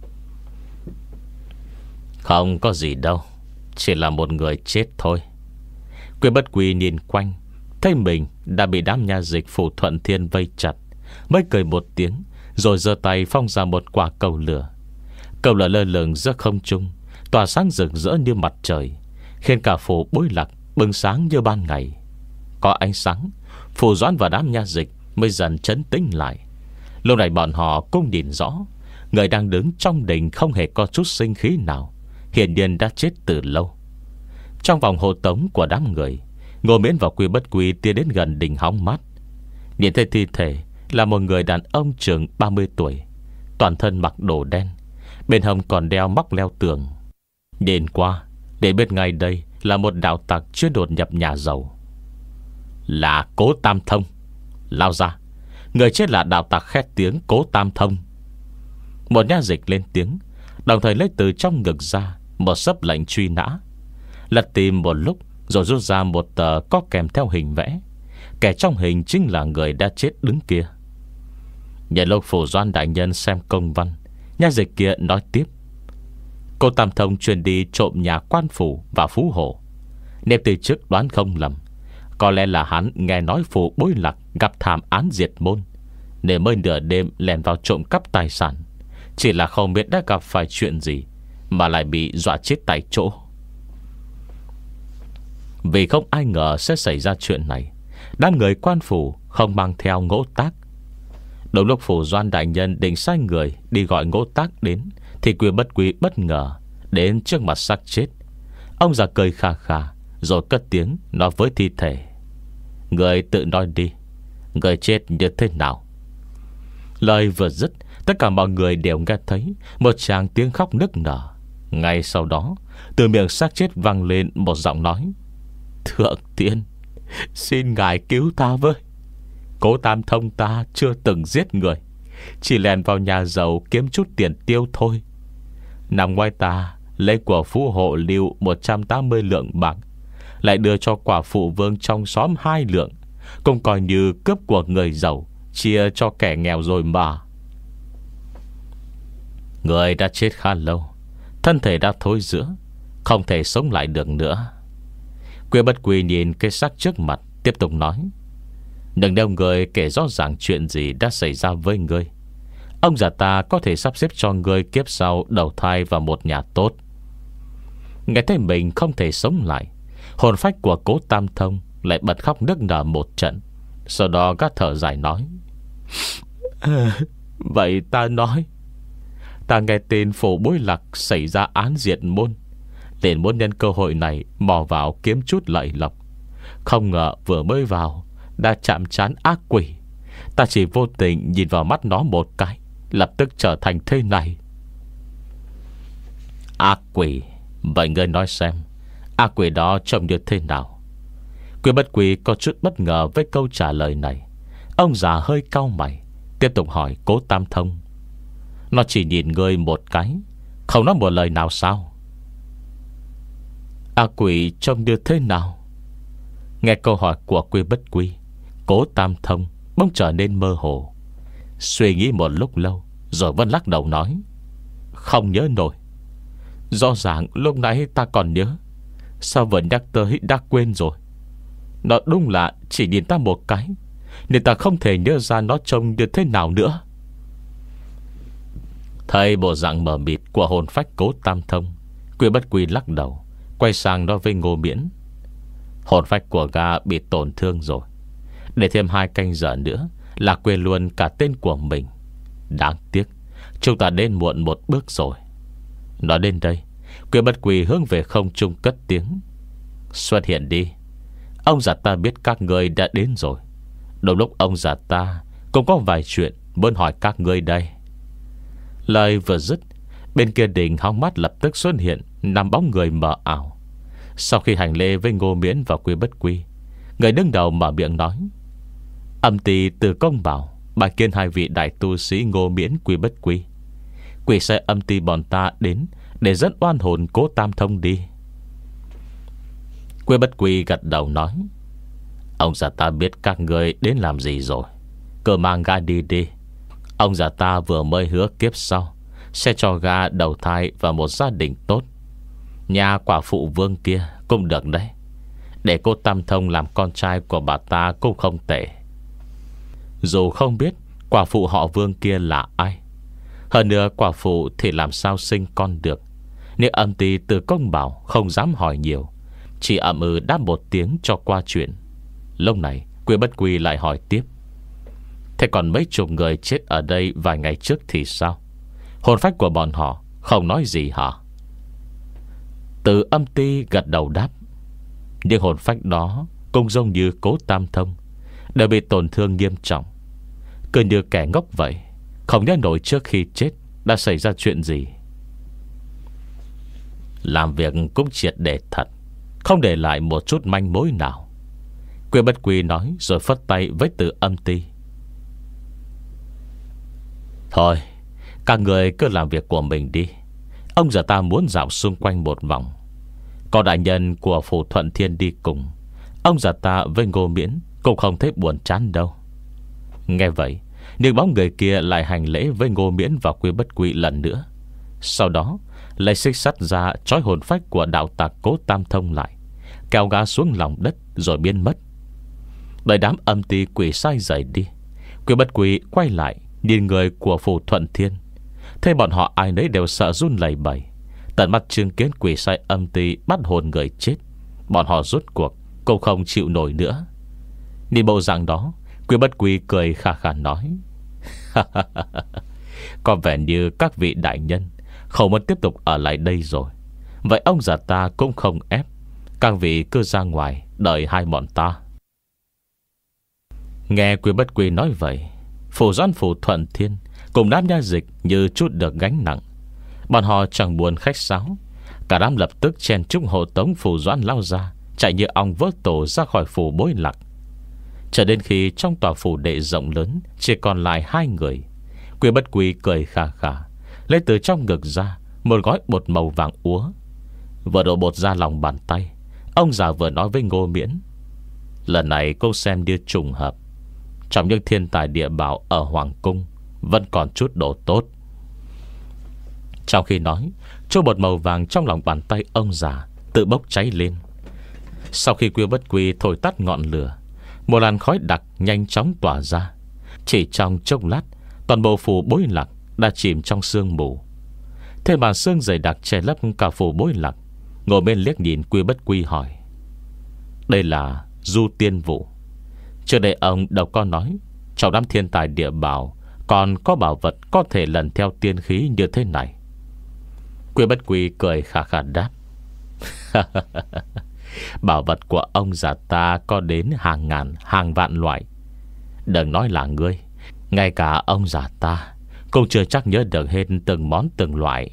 Không có gì đâu, chỉ là một người chết thôi. Quy Bất Quy nhìn quanh, thấy mình đã bị đám nha dịch Phủ Thuận Thiên vây chặt, mới cười một tiếng, rồi giơ tay phong ra một quả cầu lửa. Cầu lửa lơ lửng giữa không trung, tỏa sáng rực rỡ như mặt trời, khiến cả phủ Bối Lạc bừng sáng như ban ngày. Có ánh sáng, Phủ Doãn và đám nha dịch mới dần trấn tĩnh lại. Lúc này bọn họ cũng nhìn rõ, người đang đứng trong đình không hề có chút sinh khí nào, hiển nhiên đã chết từ lâu. Trong vòng hộ tống của đám người, Ngô Miễn và Quy Bất Quy tiến đến gần đình hóng mát. Nhìn thấy thi thể là một người đàn ông chừng ba mươi tuổi, toàn thân mặc đồ đen, bên hông còn đeo móc leo tường. Nhìn qua để biết ngay đây là một đạo tặc chuyên đột nhập nhà giàu. Là Cố Tam Thông. Lao ra, người chết là đạo tặc khét tiếng Cố Tam Thông. Một nha dịch lên tiếng, đồng thời lấy từ trong ngực ra một xấp lệnh truy nã. Lật tìm một lúc rồi rút ra một tờ có kèm theo hình vẽ. Kẻ trong hình chính là người đã chết đứng kia. Nhận lúc Phủ Doãn đại nhân xem công văn, nha dịch kia nói tiếp: Cô Tam Thông chuyên đi trộm nhà quan phủ và phú hộ. Nếu từ trước đoán không lầm, có lẽ là hắn nghe nói phủ Bối Lạc gặp thảm án diệt môn, nên mới nửa đêm lèn vào trộm cắp tài sản. Chỉ là không biết đã gặp phải chuyện gì mà lại bị dọa chết tại chỗ. Vì không ai ngờ sẽ xảy ra chuyện này, đám người quan phủ không mang theo Ngỗ Tác. Đúng lúc Phủ Doãn đại nhân định sai người đi gọi Ngỗ Tác đến, thì Quy Bất Quy bất ngờ đến trước mặt xác chết. Ông già cười khà khà, rồi cất tiếng nói với thi thể: Người tự nói đi, người chết như thế nào? Lời vừa dứt, tất cả mọi người đều nghe thấy một tràng tiếng khóc nức nở. Ngay sau đó, từ miệng xác chết vang lên một giọng nói: Thượng tiên, xin ngài cứu ta với. Cố Tam Thông ta chưa từng giết người, chỉ lèn vào nhà giàu kiếm chút tiền tiêu thôi. Nằm ngoài ta lấy của phú hộ Lưu một trăm tám mươi lượng bạc, lại đưa cho quả phụ vương trong xóm hai lượng, cũng coi như cướp của người giàu, chia cho kẻ nghèo rồi mà. Người đã chết khá lâu, thân thể đã thối rữa, không thể sống lại được nữa. Quy Bất Quy nhìn cái xác trước mặt, tiếp tục nói: Đừng đâu người kể rõ ràng chuyện gì đã xảy ra với ngươi. Ông già ta có thể sắp xếp cho ngươi kiếp sau đầu thai vào một nhà tốt. Nghe thấy mình không thể sống lại, hồn phách của Cố Tam Thông lại bật khóc nức nở một trận. Sau đó gắt thở dài nói: à, Vậy ta nói, ta nghe tin phủ Bối Lạc xảy ra án diệt môn, nên muốn nhân cơ hội này mò vào kiếm chút lợi lộc. Không ngờ vừa mới vào đã chạm trán ác quỷ. Ta chỉ vô tình nhìn vào mắt nó một cái, lập tức trở thành thế này. Ác quỷ? Vậy ngươi nói xem, ác quỷ đó trông như thế nào? Quy Bất Quy có chút bất ngờ với câu trả lời này. Ông già hơi cau mày, tiếp tục hỏi Cố Tam Thông: Nó chỉ nhìn ngươi một cái, không nói một lời nào sao? Ác quỷ trông như thế nào? Nghe câu hỏi của Quy Bất Quy, Cố Tam Thông bỗng trở nên mơ hồ, suy nghĩ một lúc lâu rồi vẫn lắc đầu nói: Không nhớ nổi. Rõ ràng lúc nãy ta còn nhớ, sao vẫn nhắc tới đã quên rồi. Nó đúng là chỉ nhìn ta một cái, nên ta không thể nhớ ra nó trông như thế nào nữa. Thấy bộ dạng mờ mịt của hồn phách Cố Tam Thông, Quy Bất Quy lắc đầu, quay sang nói với Ngô Miễn: Hồn phách của gã bị tổn thương rồi, để thêm hai canh giờ nữa là quên luôn cả tên của mình. Đáng tiếc chúng ta đến muộn một bước rồi. Nói đến đây, Quy Bất Quy hướng về không trung cất tiếng: Xuất hiện đi. Ông già ta biết các ngươi đã đến rồi. Đúng lúc ông già ta cũng có vài chuyện muốn hỏi các ngươi đây. Lời vừa dứt, bên kia đỉnh hóng mát lập tức xuất hiện năm bóng người mờ ảo. Sau khi hành lễ với Ngô Miễn và Quy Bất Quy, người đứng đầu mở miệng nói: Âm ty từ công bảo bài kiến hai vị đại tu sĩ Ngô Miễn, Quy Bất Quy. Quỷ sai âm ty bọn ta đến để dẫn oan hồn Cố Tam Thông đi. Quy Bất Quy gật đầu nói: Ông già ta biết các ngươi đến làm gì rồi. Cứ mang gã đi đi. Ông già ta vừa mới hứa kiếp sau sẽ cho gã đầu thai vào một gia đình tốt. Nhà quả phụ Vương kia cũng được đấy. Để cô Tam Thông làm con trai của bà ta cũng không tệ. Dù không biết quả phụ họ Vương kia là ai, hơn nữa quả phụ thì làm sao sinh con được, nhưng âm ty từ công bảo không dám hỏi nhiều, chỉ ậm ừ đáp một tiếng cho qua chuyện. Lúc này Quy Bất Quy lại hỏi tiếp: thế còn mấy chục người chết ở đây vài ngày trước thì sao? Hồn phách của bọn họ không nói gì hả? Từ âm ty gật đầu đáp: những hồn phách đó cũng giống như Cố Tam Thông, đều bị tổn thương nghiêm trọng, cứ như kẻ ngốc vậy, không nhớ nổi trước khi chết đã xảy ra chuyện gì. Làm việc cũng triệt để thật, không để lại một chút manh mối nào, Quy Bất Quy nói, rồi phất tay với Từ âm ty: thôi, các người cứ làm việc của mình đi. Ông già ta muốn dạo xung quanh một vòng, có đại nhân của phủ Thuận Thiên đi cùng, ông già ta với Ngô Miễn cũng không thấy buồn chán đâu. Nghe vậy, nhưng bóng người kia lại hành lễ với Ngô Miễn và Quy Bất Quy lần nữa. Sau đó lấy xích sắt ra trói hồn phách của đạo tặc Cố Tam Thông lại, kéo gã xuống lòng đất rồi biến mất. Đợi đám âm ty quỷ sai rời đi, Quy Bất Quy quay lại nhìn người của phủ Thuận Thiên, thấy bọn họ ai nấy đều sợ run lẩy bẩy, tận mắt chứng kiến quỷ sai âm ty bắt hồn người chết. Bọn họ rút cuộc cũng không chịu nổi nữa. Nhìn bộ dạng đó, Quy Bất Quy cười khà khà nói: có vẻ như các vị đại nhân không muốn tiếp tục ở lại đây rồi. Vậy ông già ta cũng không ép, các vị cứ ra ngoài đợi hai bọn ta. Nghe Quy Bất Quy nói vậy, phủ doãn phủ Thuận Thiên cùng đám nha dịch như chút được gánh nặng. Bọn họ chẳng buồn khách sáo, cả đám lập tức chen chúc hộ tống phủ doãn lao ra, chạy như ong vỡ tổ ra khỏi phủ Bối Lạc. Cho đến khi trong tòa phủ đệ rộng lớn chỉ còn lại hai người, Quy Bất Quy cười khà khà, lấy từ trong ngực ra một gói bột màu vàng úa, vừa đổ bột ra lòng bàn tay. Ông già vừa nói với Ngô Miễn: lần này cô xem như trùng hợp, trong những thiên tài địa bảo ở Hoàng Cung vẫn còn chút độ tốt. Trong khi nói, chỗ bột màu vàng trong lòng bàn tay ông già tự bốc cháy lên. Sau khi Quy Bất Quy thổi tắt ngọn lửa, một làn khói đặc nhanh chóng tỏa ra. Chỉ trong chốc lát, toàn bộ phủ Bối Lạc đã chìm trong sương mù. Thế mà sương dày đặc che lấp cả phủ Bối Lạc. Ngồi bên liếc nhìn Quy Bất Quy hỏi: đây là Du Tiên Vụ. Trước đây ông đâu có nói trong đám thiên tài địa bảo còn có bảo vật có thể lần theo tiên khí như thế này. Quy Bất Quy cười khà khà đáp: bảo vật của ông già ta có đến hàng ngàn hàng vạn loại. Đừng nói là ngươi, ngay cả ông già ta cũng chưa chắc nhớ được hết từng món từng loại.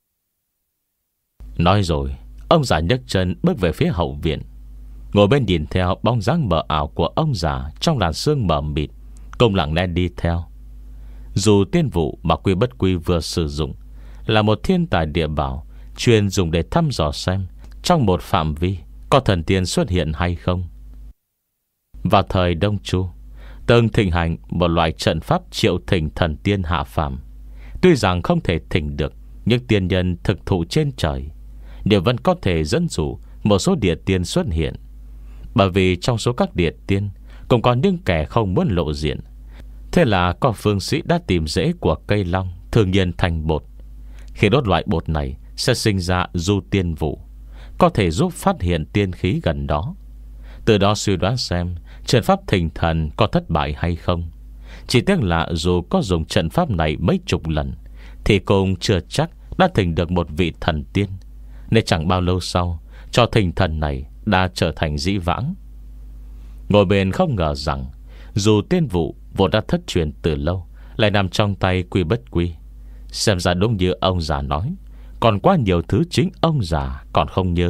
Nói rồi, ông già nhấc chân bước về phía hậu viện. Ngồi bên nhìn theo bóng dáng mờ ảo của ông già trong làn sương mờ mịt, cùng lặng lẽ đi theo. Dù tiên vụ mà Quy Bất Quy vừa sử dụng là một thiên tài địa bảo chuyên dùng để thăm dò xem trong một phạm vi có thần tiên xuất hiện hay không. Vào thời Đông Chu từng thịnh hành một loại trận pháp triệu thỉnh thần tiên hạ phàm. Tuy rằng không thể thỉnh được những tiên nhân thực thụ trên trời, nhưng vẫn có thể dẫn dụ một số địa tiên xuất hiện. Bởi vì trong số các địa tiên cũng có những kẻ không muốn lộ diện. Thế là có phương sĩ đã tìm rễ của cây long thường nhiên thành bột. Khi đốt loại bột này sẽ sinh ra du tiên vụ, có thể giúp phát hiện tiên khí gần đó. Từ đó suy đoán xem trận pháp thỉnh thần có thất bại hay không. Chỉ tiếc là dù có dùng trận pháp này mấy chục lần thì cũng chưa chắc đã thỉnh được một vị thần tiên, nên chẳng bao lâu sau cho thỉnh thần này đã trở thành dĩ vãng. Ngồi bên không ngờ rằng dù tiên vụ vốn đã thất truyền từ lâu lại nằm trong tay Quy Bất Quy. Xem ra đúng như ông già nói, còn quá nhiều thứ chính ông già còn không nhớ.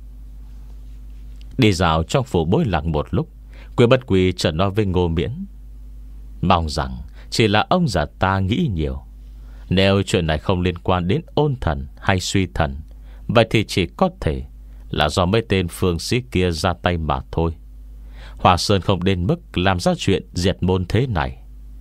Đi dạo trong phủ Bối Lạc một lúc, Quy Bất Quy chợt nói với Ngô Miễn: mong rằng chỉ là ông già ta nghĩ nhiều. Nếu chuyện này không liên quan đến ôn thần hay suy thần, vậy thì chỉ có thể là do mấy tên phương sĩ kia ra tay mà thôi. Hòa Sơn không đến mức làm ra chuyện diệt môn thế này.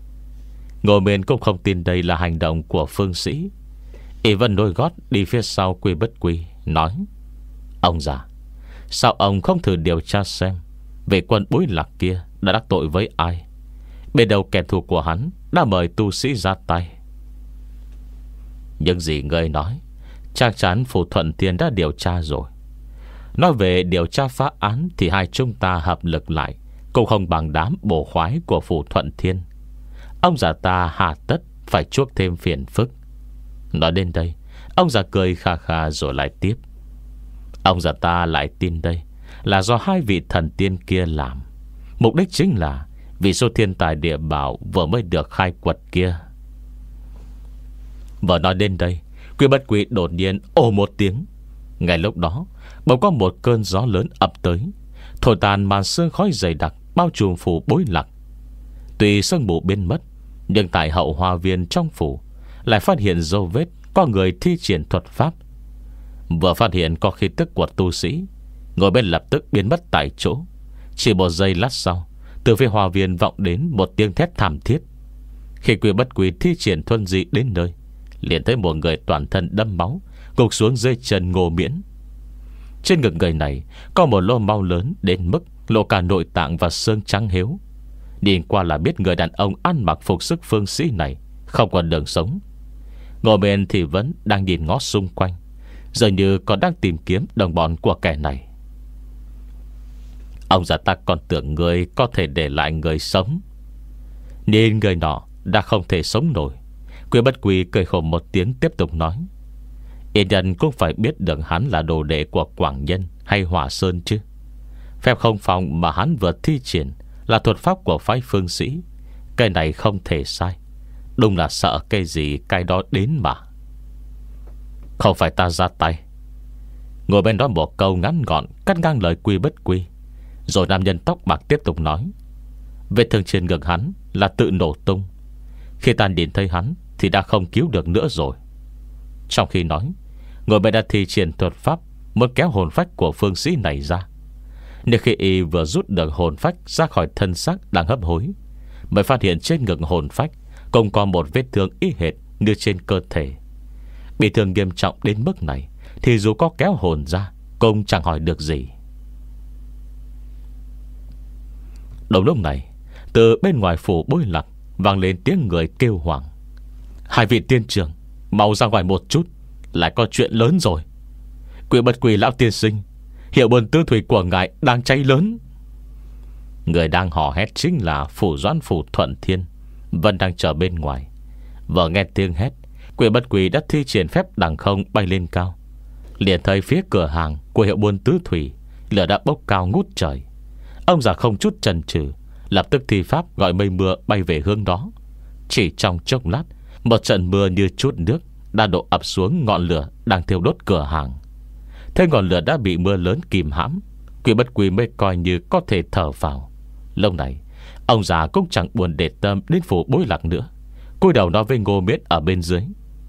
Ngô Miên cũng không tin đây là hành động của phương sĩ. Y vẫn đôi gót đi phía sau Quy Bất Quy, nói: Ông già, sao ông không thử điều tra xem về quân Bối Lạc kia đã đắc tội với ai? Bên đầu kẻ thù của hắn đã mời tu sĩ ra tay. Những gì ngươi nói chắc chắn Phủ Thuận Thiên đã điều tra rồi. Nói về điều tra phá án thì hai chúng ta hợp lực lại cũng không bằng đám bổ khoái của Phủ Thuận Thiên. Ông già ta hà tất phải chuốc thêm phiền phức. Nói đến đây, ông già cười kha kha rồi lại tiếp: Ông già ta lại tin đây là do hai vị thần tiên kia làm. Mục đích chính là vì số thiên tài địa bảo vừa mới được khai quật kia. Vừa nói đến đây, Quy Bất Quy đột nhiên ồ một tiếng. Ngay lúc đó, bỗng có một cơn gió lớn ập tới, thổi tàn màn sương khói dày đặc bao trùm phủ Bối Lạc. Tuy sương mù biến mất, nhưng tại hậu hoa viên trong phủ lại phát hiện dấu vết có người thi triển thuật pháp. Vừa phát hiện có khí tức của tu sĩ, ngồi bên lập tức biến mất tại chỗ. Chỉ một giây lát sau, từ phía hoa viên vọng đến một tiếng thét thảm thiết. Khi Quy Bất Quy thi triển thuần dị đến nơi, liền thấy một người toàn thân đâm máu gục xuống dưới chân Ngô Miễn. Trên ngực người này có một lô máu lớn đến mức lộ cả nội tạng và xương trắng hiếu. Nhìn qua là biết người đàn ông ăn mặc phục sức phương sĩ này không còn đường sống. Ngô Miễn thì vẫn đang nhìn ngó xung quanh, dường như còn đang tìm kiếm đồng bọn của kẻ này. Ông già ta còn tưởng người có thể để lại người sống. Nhìn người nọ đã không thể sống nổi, Quy Bất Quy cười khổ một tiếng tiếp tục nói: Yên nhân cũng phải biết được hắn là đồ đệ của Quảng Nhân hay Hỏa Sơn chứ. Phép không phòng mà hắn vừa thi triển là thuật pháp của phái phương sĩ. Cái này không thể sai. Đúng là sợ cái gì cái đó đến mà. Không phải ta ra tay. Ngồi bên đó một câu ngắn gọn cắt ngang lời Quy Bất Quy. Rồi nam nhân tóc bạc tiếp tục nói: vết thương trên ngực hắn là tự nổ tung. Khi ta nhìn thấy hắn thì đã không cứu được nữa rồi. Trong khi nói, ngồi bên đã thi triển thuật pháp muốn kéo hồn phách của phương sĩ này ra. Nhưng khi y vừa rút được hồn phách ra khỏi thân xác đang hấp hối, mới phát hiện trên ngực hồn phách cũng có một vết thương y hệt như trên cơ thể. Bị thương nghiêm trọng đến mức này thì dù có kéo hồn ra cũng chẳng hỏi được gì. Đúng lúc này, từ bên ngoài phủ Bối Lạc vang lên tiếng người kêu hoảng: Hai vị tiên trưởng, mau ra ngoài một chút, lại có chuyện lớn rồi. Quy Bất Quy lão tiên sinh, hiệu buồn tư thủy của ngài đang cháy lớn. Người đang hò hét chính là phủ doãn phủ Thuận Thiên, vẫn đang chờ bên ngoài. Vừa nghe tiếng hét, Quy Bất Quy đã thi triển phép đằng không bay lên cao. Liền thấy phía cửa hàng của hiệu buôn tứ thủy lửa đã bốc cao ngút trời. Ông già không chút chần chừ, lập tức thi pháp gọi mây mưa bay về hướng đó. Chỉ trong chốc lát, một trận mưa như chút nước đã đổ ập xuống ngọn lửa đang thiêu đốt cửa hàng. Thế ngọn lửa đã bị mưa lớn kìm hãm, Quy Bất Quy mới coi như có thể thở vào. Lúc này, ông già cũng chẳng buồn để tâm đến phủ Bối Lạc nữa, cúi đầu nói với Ngô Miễn ở bên dưới: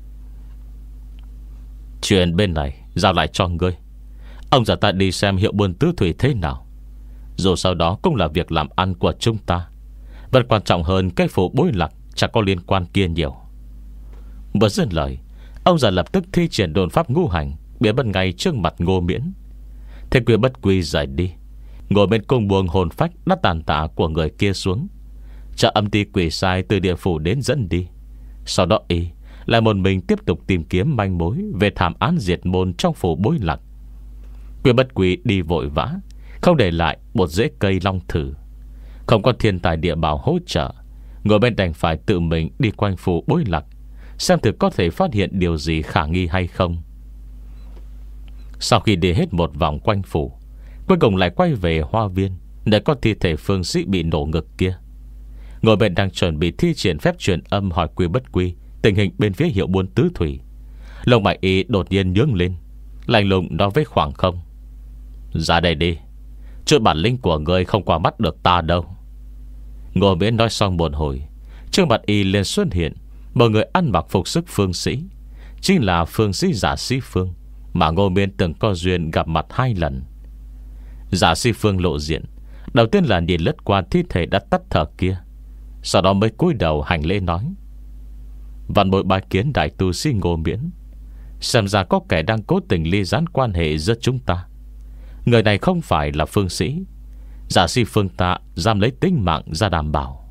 Chuyện bên này giao lại cho ngươi. Ông già ta đi xem hiệu buôn tứ thủy thế nào. Dù sau đó cũng là việc làm ăn của chúng ta, vẫn quan trọng hơn cái phủ Bối Lạc chẳng có liên quan kia nhiều. Vừa dứt lời, ông già lập tức thi triển đồn pháp ngũ hành biến mất ngay trước mặt Ngô Miễn. Thế Quy Bất Quy rời đi, ngồi bên cung buông hồn phách đã tàn tạ của người kia xuống, chờ âm ty quỷ sai từ địa phủ đến dẫn đi. Sau đó y lại một mình tiếp tục tìm kiếm manh mối về thảm án diệt môn trong phủ Bối Lạc. Quy Bất Quy đi vội vã, không để lại một rễ cây long thử. Không có thiên tài địa bảo hỗ trợ, ngồi bên đành phải tự mình đi quanh phủ Bối Lạc, xem thử có thể phát hiện điều gì khả nghi hay không. Sau khi đi hết một vòng quanh phủ, cuối cùng lại quay về hoa viên để có thi thể phương sĩ bị nổ ngực kia. Ngồi bên đang chuẩn bị thi triển phép truyền âm hỏi Quy Bất Quy tình hình bên phía hiệu buôn tứ thủy. Lông mày y đột nhiên nhướng lên, lạnh lùng nói với khoảng không: Ra đây đi, chút bản lĩnh của ngươi không qua mắt được ta đâu. Ngô Miễn nói xong một hồi, trước mặt y liền xuất hiện một người ăn mặc phục sức phương sĩ, chính là phương sĩ Giả Sĩ Phương mà Ngô Miễn từng có duyên gặp mặt hai lần. Giả Sĩ Phương lộ diện, đầu tiên là nhìn lướt qua thi thể đã tắt thở kia, sau đó mới cúi đầu hành lễ nói: Văn bối bái kiến đại tu sĩ Ngô Miễn. Xem ra có kẻ đang cố tình ly gián quan hệ giữa chúng ta. Người này không phải là Phương Sĩ. Giả si Phương Tạ dám lấy tính mạng ra đảm bảo.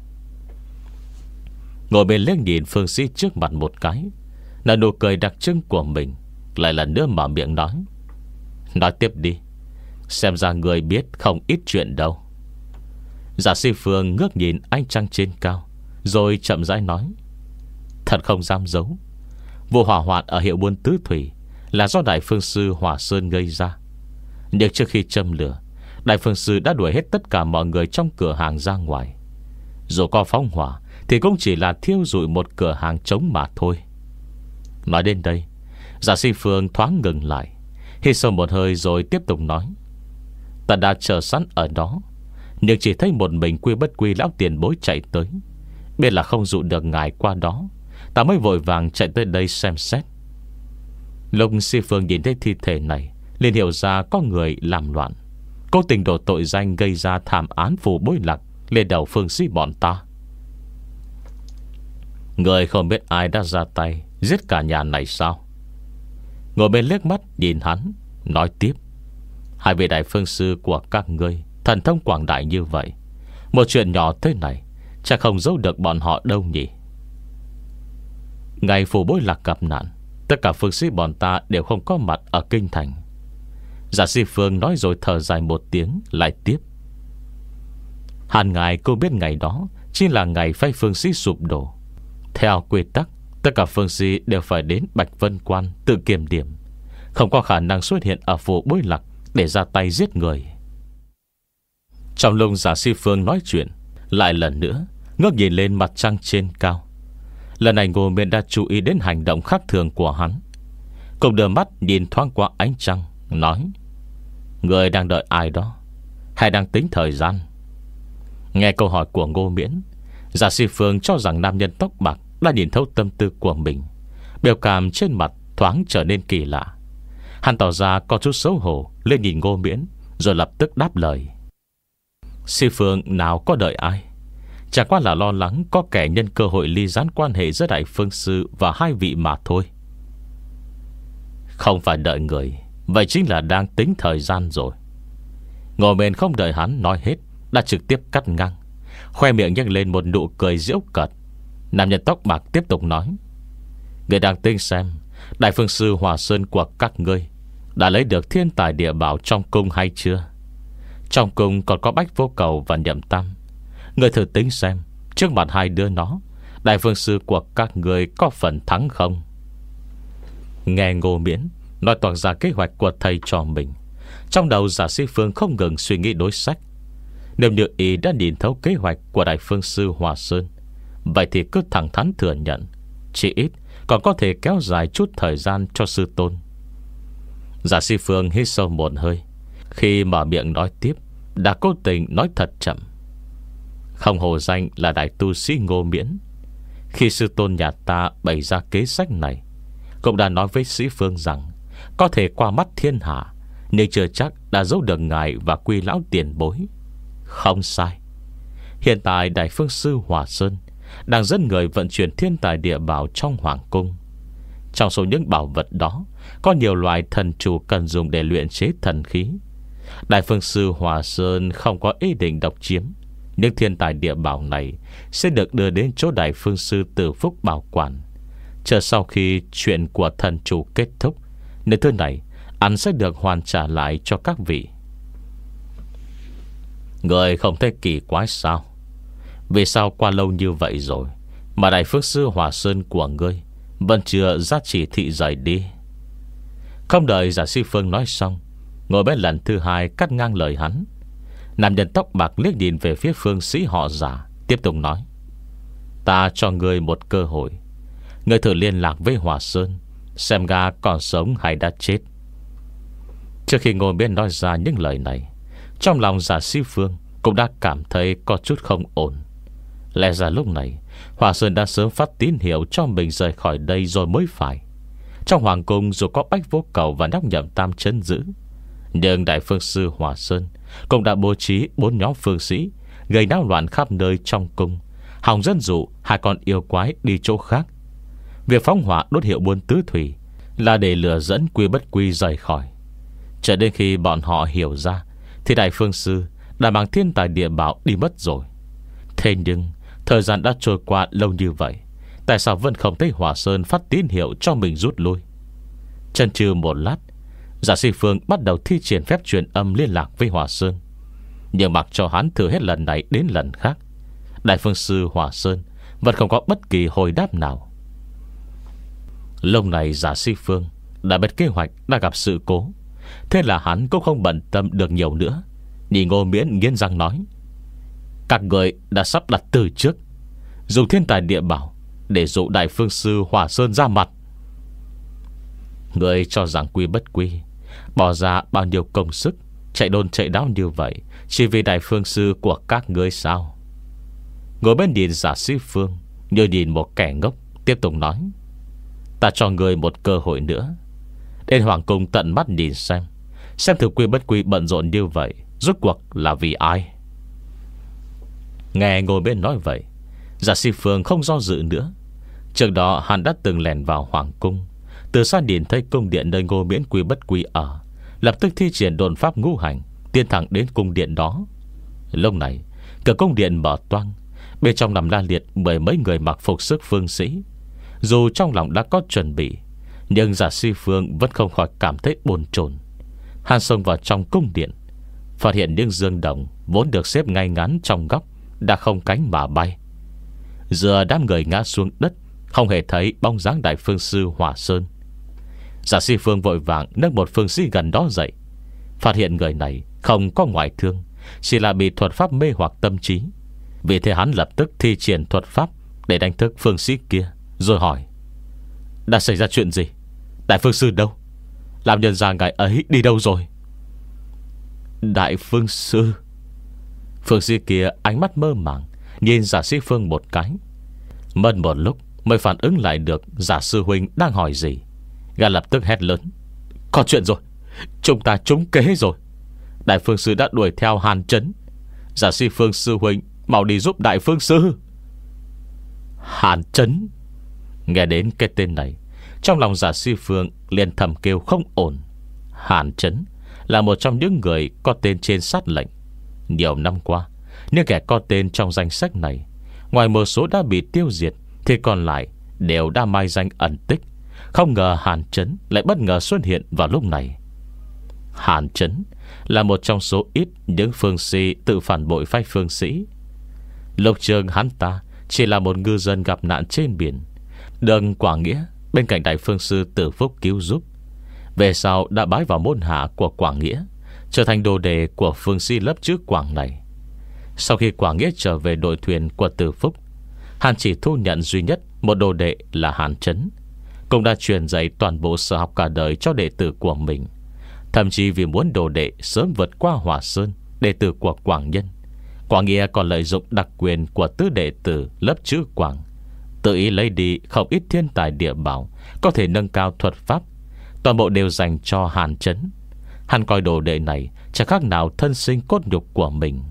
Ngồi bên liếc nhìn Phương Sĩ trước mặt một cái, là nụ cười đặc trưng của mình, lại lần nữa mở miệng nói: Nói tiếp đi. Xem ra người biết không ít chuyện đâu. Giả si Phương ngước nhìn ánh trăng trên cao, rồi chậm rãi nói: Thật không dám giấu, vụ hỏa hoạn ở hiệu buôn Tứ Thủy là do Đại Phương Sư Hỏa Sơn gây ra. Nhưng trước khi châm lửa, Đại Phương Sư đã đuổi hết tất cả mọi người trong cửa hàng ra ngoài. Dù có phóng hỏa thì cũng chỉ là thiêu rụi một cửa hàng trống mà thôi. Nói đến đây, Giả Si Phương thoáng ngừng lại, hít sâu một hơi rồi tiếp tục nói: Ta đã chờ sẵn ở đó, nhưng chỉ thấy một mình Quy Bất Quy lão tiền bối chạy tới. Biết là không dụ được ngài qua đó, ta mới vội vàng chạy tới đây xem xét. Lúc Si Phương nhìn thấy thi thể này, liền hiểu ra có người làm loạn, cố tình đổ tội danh gây ra thảm án Phù Bối Lạc lên đầu Phương Sĩ bọn ta. Người không biết ai đã ra tay giết cả nhà này sao? Ngồi bên liếc mắt nhìn hắn, nói tiếp: Hai vị đại phương sư của các ngươi thần thông quảng đại như vậy, một chuyện nhỏ thế này chắc không giấu được bọn họ đâu nhỉ? Ngày Phù Bối Lạc gặp nạn, tất cả phương sĩ bọn ta đều không có mặt ở kinh thành. Giả Si Phương nói rồi thở dài một tiếng, lại tiếp: Hàn ngài cô biết ngày đó chính là ngày phái phương sĩ sụp đổ. Theo quy tắc, tất cả phương sĩ đều phải đến Bạch Vân Quan tự kiểm điểm, không có khả năng xuất hiện ở Phù Bối Lạc để ra tay giết người. Trong lúc Giả Si Phương nói chuyện, lại lần nữa ngước nhìn lên mặt trăng trên cao. Lần này Ngô Miễn đã chú ý đến hành động khác thường của hắn, cùng đưa mắt nhìn thoáng qua ánh trăng, nói: Người đang đợi ai đó, hay đang tính thời gian? Nghe câu hỏi của Ngô Miễn, Giả Si Phương cho rằng nam nhân tóc bạc đã nhìn thấu tâm tư của mình. Biểu cảm trên mặt thoáng trở nên kỳ lạ. Hắn tỏ ra có chút xấu hổ, lên nhìn Ngô Miễn, rồi lập tức đáp lời: Si Phương nào có đợi ai, chẳng qua là lo lắng có kẻ nhân cơ hội ly gián quan hệ giữa Đại Phương Sư và hai vị mà thôi. Không phải đợi người, vậy chính là đang tính thời gian rồi. Ngô Miễn không đợi hắn nói hết, đã trực tiếp cắt ngang, khoe miệng nhếch lên một nụ cười giễu cợt. Nam nhân tóc bạc tiếp tục nói: Người đang tính xem Đại Phương Sư Hỏa Sơn của các ngươi đã lấy được thiên tài địa bảo trong cung hay chưa? Trong cung còn có Bách Vô Cầu và Nhậm Tam. Người thử tính xem, trước mặt hai đứa nó, Đại Phương Sư của các ngươi có phần thắng không? Nghe Ngô Miễn nói toàn ra kế hoạch của thầy cho mình, trong đầu Giả Si Phương không ngừng suy nghĩ đối sách. Nếu như ý đã nhìn thấu kế hoạch của Đại Phương Sư Hỏa Sơn, vậy thì cứ thẳng thắn thừa nhận, chỉ ít còn có thể kéo dài chút thời gian cho sư tôn. Giả Si Phương hít sâu một hơi, khi mở miệng nói tiếp đã cố tình nói thật chậm. Không hổ danh là đại tu sĩ Ngô Miễn, khi sư tôn nhà ta bày ra kế sách này, cũng đã nói với sĩ Phương rằng có thể qua mắt thiên hạ, nhưng chưa chắc đã giấu được ngài và Quy lão tiền bối. Không sai. Hiện tại Đại Phương Sư Hỏa Sơn đang dẫn người vận chuyển thiên tài địa bảo trong hoàng cung. Trong số những bảo vật đó, có nhiều loại thần chủ cần dùng để luyện chế thần khí. Đại Phương Sư Hỏa Sơn không có ý định độc chiếm, nhưng thiên tài địa bảo này sẽ được đưa đến chỗ Đại Phương Sư Tử Phúc bảo quản. Chờ sau khi chuyện của thần chủ kết thúc, nơi thứ này ăn sẽ được hoàn trả lại cho các vị. Người không thấy kỳ quái sao? Vì sao qua lâu như vậy rồi mà Đại Phương Sư Hỏa Sơn của ngươi vẫn chưa ra chỉ thị rời đi? Không đợi Giả Si Phương nói xong, ngồi bên lần thứ hai cắt ngang lời hắn. Nam nhân tóc bạc liếc nhìn về phía phương sĩ họ Giả, tiếp tục nói: Ta cho ngươi một cơ hội. Ngươi thử liên lạc với Hỏa Sơn, xem gã còn sống hay đã chết. Trước khi ngồi bên nói ra những lời này, trong lòng Giả Si Phương cũng đã cảm thấy có chút không ổn. Lẽ ra lúc này Hỏa Sơn đã sớm phát tín hiệu cho mình rời khỏi đây rồi mới phải. Trong hoàng cung dù có Bách Vô Cầu và Nhóc Nhậm Tam trấn giữ, nhưng Đại Phương Sư Hỏa Sơn cũng đã bố trí bốn nhóm phương sĩ gây náo loạn khắp nơi trong cung, hòng dẫn dụ hai con yêu quái đi chỗ khác. Việc phóng hỏa đốt hiệu buôn tứ thủy là để lừa dẫn Quy Bất Quy rời khỏi. Cho đến khi bọn họ hiểu ra thì Đại Phương Sư đã mang thiên tài địa bảo đi mất rồi. Thế nhưng thời gian đã trôi qua lâu như vậy, tại sao vẫn không thấy Hỏa Sơn phát tín hiệu cho mình rút lui? Chần chừ một lát, Giả Si Phương bắt đầu thi triển phép truyền âm liên lạc với Hỏa Sơn. Nhưng mặc cho hắn thử hết lần này đến lần khác, Đại Phương Sư Hỏa Sơn vẫn không có bất kỳ hồi đáp nào. Lúc này Giả Si Phương đã biết kế hoạch đã gặp sự cố, thế là hắn cũng không bận tâm được nhiều nữa. Nhìn Ngô Miễn nghiến răng nói: các người đã sắp đặt từ trước, dùng thiên tài địa bảo để dụ Đại Phương Sư Hỏa Sơn ra mặt. Người cho rằng Quy Bất Quy bỏ ra bao nhiêu công sức chạy đôn chạy đáo như vậy chỉ vì Đại Phương Sư của các ngươi sao? Ngồi bên nhìn Giả Si Phương như nhìn một kẻ ngốc, tiếp tục nói: ta cho người một cơ hội nữa, đến Hoàng Cung tận mắt nhìn xem, xem thử Quy Bất Quy bận rộn như vậy rốt cuộc là vì ai. Nghe ngồi bên nói vậy, Giả Si Phương không do dự nữa. Trước đó hắn đã từng lèn vào Hoàng Cung, từ xa nhìn thấy cung điện nơi Ngô Miễn Quy Bất Quy ở, lập tức thi triển đồn pháp ngũ hành tiến thẳng đến cung điện đó. Lúc này cửa cung điện mở toang, bên trong nằm la liệt mười mấy người mặc phục sức phương sĩ. Dù trong lòng đã có chuẩn bị, nhưng Giả Si Phương vẫn không khỏi cảm thấy bồn chồn. Hắn xông vào trong cung điện, phát hiện những dương đồng vốn được xếp ngay ngắn trong góc đã không cánh mà bay. Giờ đám người ngã xuống đất, không hề thấy bóng dáng Đại Phương Sư Hỏa Sơn. Giả Si Phương vội vàng nâng một phương sĩ gần đó dậy, phát hiện người này không có ngoại thương, chỉ là bị thuật pháp mê hoặc tâm trí. Vì thế hắn lập tức thi triển thuật pháp để đánh thức phương sĩ kia, rồi hỏi: đã xảy ra chuyện gì? Đại Phương Sư đâu? Làm nhân ra ngài ấy đi đâu rồi? Đại Phương Sư. Phương sĩ kia ánh mắt mơ màng nhìn Giả Si Phương một cái, mất một lúc mới phản ứng lại được Giả sư huynh đang hỏi gì. Gã lập tức hét lớn: có chuyện rồi, chúng ta trúng kế rồi. Đại Phương Sư đã đuổi theo Hàn Trấn. Giả Si Phương sư huynh mau đi giúp Đại Phương Sư. Hàn Trấn. Nghe đến cái tên này, trong lòng Giả Si Phương liền thầm kêu không ổn. Hàn Trấn là một trong những người có tên trên sát lệnh. Nhiều năm qua, những kẻ có tên trong danh sách này, ngoài một số đã bị tiêu diệt, thì còn lại đều đã mai danh ẩn tích. Không ngờ Hàn Trấn lại bất ngờ xuất hiện vào lúc này. Hàn Trấn là một trong số ít những phương sĩ tự phản bội phái phương sĩ. Lục trường hắn ta chỉ là một ngư dân gặp nạn trên biển, được Quảng Nghĩa bên cạnh Đại Phương Sư Tử Phúc cứu giúp. Về sau đã bái vào môn hạ của Quảng Nghĩa, trở thành đồ đệ của phương sĩ lớp trước Quảng này. Sau khi Quảng Nghĩa trở về đội thuyền của Tử Phúc, Hàn chỉ thu nhận duy nhất một đồ đệ là Hàn Trấn, cũng đã truyền dạy toàn bộ sở học cả đời cho đệ tử của mình. Thậm chí vì muốn đồ đệ sớm vượt qua Hỏa Sơn, đệ tử của Quảng Nhân, Quảng Nghĩa còn lợi dụng đặc quyền của tứ đệ tử lớp chữ Quảng, tự ý lấy đi không ít thiên tài địa bảo có thể nâng cao thuật pháp. Toàn bộ đều dành cho Hàn Trấn. Hắn coi đồ đệ này chẳng khác nào thân sinh cốt nhục của mình.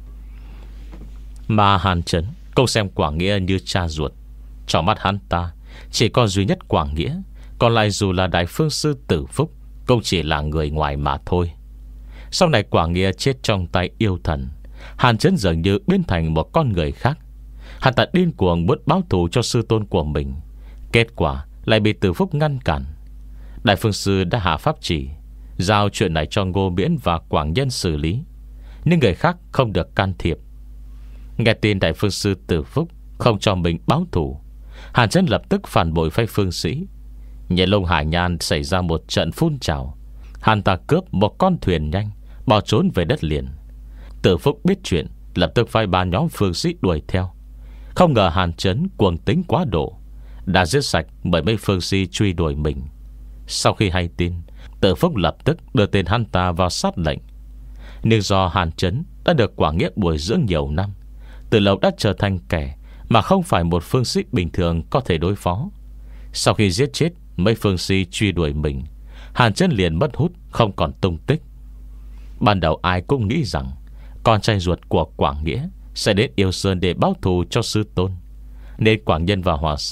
Mà Hàn Trấn cũng xem Quảng Nghĩa như cha ruột. Trong mắt hắn ta chỉ có duy nhất Quảng Nghĩa, còn lại dù là Đại Phương Sư Tử Phúc cũng chỉ là người ngoài mà thôi. Sau này Quảng Nghĩa chết trong tay yêu thần, Hàn Trấn dường như biến thành một con người khác. Hắn ta điên cuồng muốn báo thù cho sư tôn của mình, kết quả lại bị Tử Phúc ngăn cản. Đại Phương Sư đã hạ pháp chỉ giao chuyện này cho Ngô Miễn và Quảng Nhân xử lý, nhưng người khác không được can thiệp. Nghe tin Đại Phương Sư Tử Phúc không cho mình báo thù, Hàn Trấn lập tức phản bội phái phương sĩ. Nhện Lông Hải Nhan xảy ra một trận phun trào, hắn ta cướp một con thuyền nhanh, bỏ trốn về đất liền. Tử Phúc biết chuyện, lập tức phái ba nhóm phương sĩ đuổi theo. Không ngờ Hàn Trấn cuồng tính quá độ, đã giết sạch bởi mấy phương sĩ truy đuổi mình. Sau khi hay tin, Tử Phúc lập tức đưa tên hắn ta vào sát lệnh. Nhưng do Hàn Trấn đã được Quảng Nghĩa bồi dưỡng nhiều năm, từ lâu đã trở thành kẻ mà không phải một phương sĩ bình thường có thể đối phó. Sau khi giết chết mấy phương sĩ truy đuổi mình, Hàn Trấn liền mất hút, không còn tung tích. Ban đầu ai cũng nghĩ rằng con trai ruột của Quảng Nghĩa sẽ đến Yêu Sơn để báo thù cho sư tôn, nên Quảng Nhân và Hòa Sơn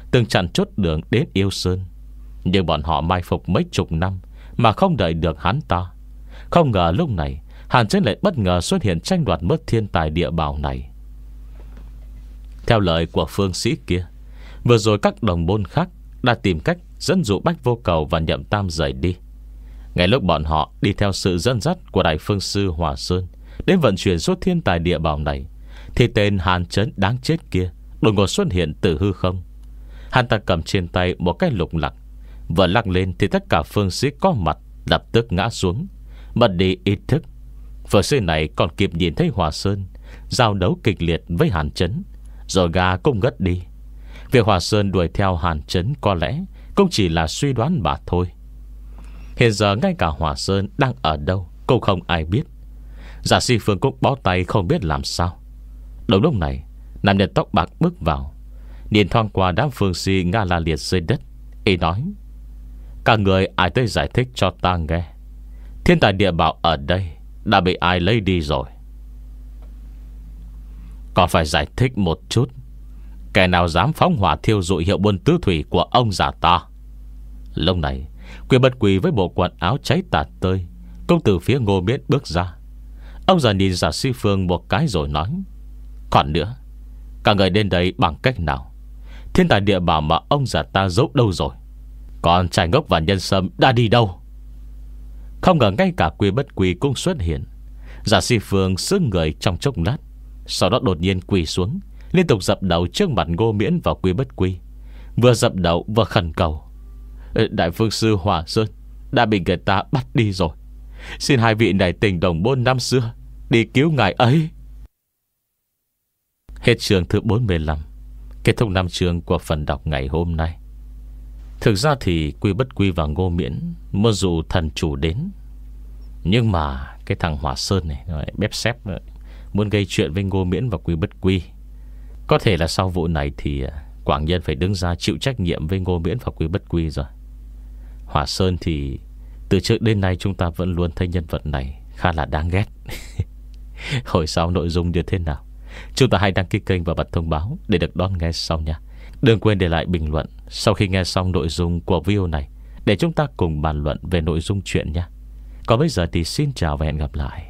từng chặn chốt đường đến Yêu Sơn. Nhưng bọn họ mai phục mấy chục năm mà không đợi được hắn ta. Không ngờ lúc này Hàn Chấn lại bất ngờ xuất hiện tranh đoạt mất thiên tài địa bảo này. Theo lời của phương sĩ kia, vừa rồi các đồng môn khác đã tìm cách dẫn dụ Bách Vô Cầu và Nhậm Tam rời đi. Ngay lúc bọn họ đi theo sự dẫn dắt của Đại Phương Sư Hòa Sơn đến vận chuyển số thiên tài địa bảo này, thì tên Hàn Chấn đáng chết kia đột ngột xuất hiện từ hư không. Hắn ta cầm trên tay một cái lục lạc, vừa lắc lên thì tất cả phương sĩ có mặt lập tức ngã xuống, mất đi ý thức. Phương sĩ này còn kịp nhìn thấy Hòa Sơn giao đấu kịch liệt với Hàn Chấn, rồi gà cũng ngất đi. Việc Hòa Sơn đuổi theo Hàn Chấn có lẽ cũng chỉ là suy đoán mà thôi. Hiện giờ ngay cả Hòa Sơn đang ở đâu cũng không ai biết. Giả Si Phương cũng bó tay không biết làm sao. Đúng lúc này, nam nhân tóc bạc bước vào, nhìn thoáng qua đám phương si ngã la liệt dưới đất. Y nói: các người ai tới giải thích cho ta nghe, thiên tài địa bảo ở đây đã bị ai lấy đi rồi? Còn phải giải thích một chút. Kẻ nào dám phóng hỏa thiêu rụi hiệu buôn tứ thủy của ông già ta? Lúc này, Quy Bất Quy với bộ quần áo cháy tạt tơi cũng từ phía Ngô Miễn bước ra. Ông già nhìn Giả Si Phương một cái rồi nói: còn nữa, cả người đến đây bằng cách nào? Thiên tài địa bảo mà ông già ta giấu đâu rồi? Còn trai ngốc và nhân sâm đã đi đâu? Không ngờ ngay cả Quy Bất Quy cũng xuất hiện. Giả Si Phương sững người trong chốc lát, sau đó đột nhiên quỳ xuống, liên tục dập đầu trước mặt Ngô Miễn và Quy Bất Quy, vừa dập đầu vừa khẩn cầu: Đại Phương Sư Hòa Sơn đã bị người ta bắt đi rồi, xin hai vị này tình đồng môn năm xưa đi cứu ngài ấy. Hết chương thứ bốn mươi lăm. Kết thúc năm chương của phần đọc ngày hôm nay. Thực ra thì Quy Bất Quy và Ngô Miễn muốn dụ thần chủ đến, nhưng mà cái thằng Hòa Sơn này bếp xếp muốn gây chuyện với Ngô Miễn và Quy Bất Quy. Có thể là sau vụ này thì Quảng Nhân phải đứng ra chịu trách nhiệm với Ngô Miễn và Quy Bất Quy rồi. Hòa Sơn thì từ trước đến nay chúng ta vẫn luôn thấy nhân vật này khá là đáng ghét. Hồi sau nội dung như thế nào, chúng ta hãy đăng ký kênh và bật thông báo để được đón nghe sau nha. Đừng quên để lại bình luận sau khi nghe xong nội dung của video này để chúng ta cùng bàn luận về nội dung chuyện nha. Còn bây giờ thì xin chào và hẹn gặp lại.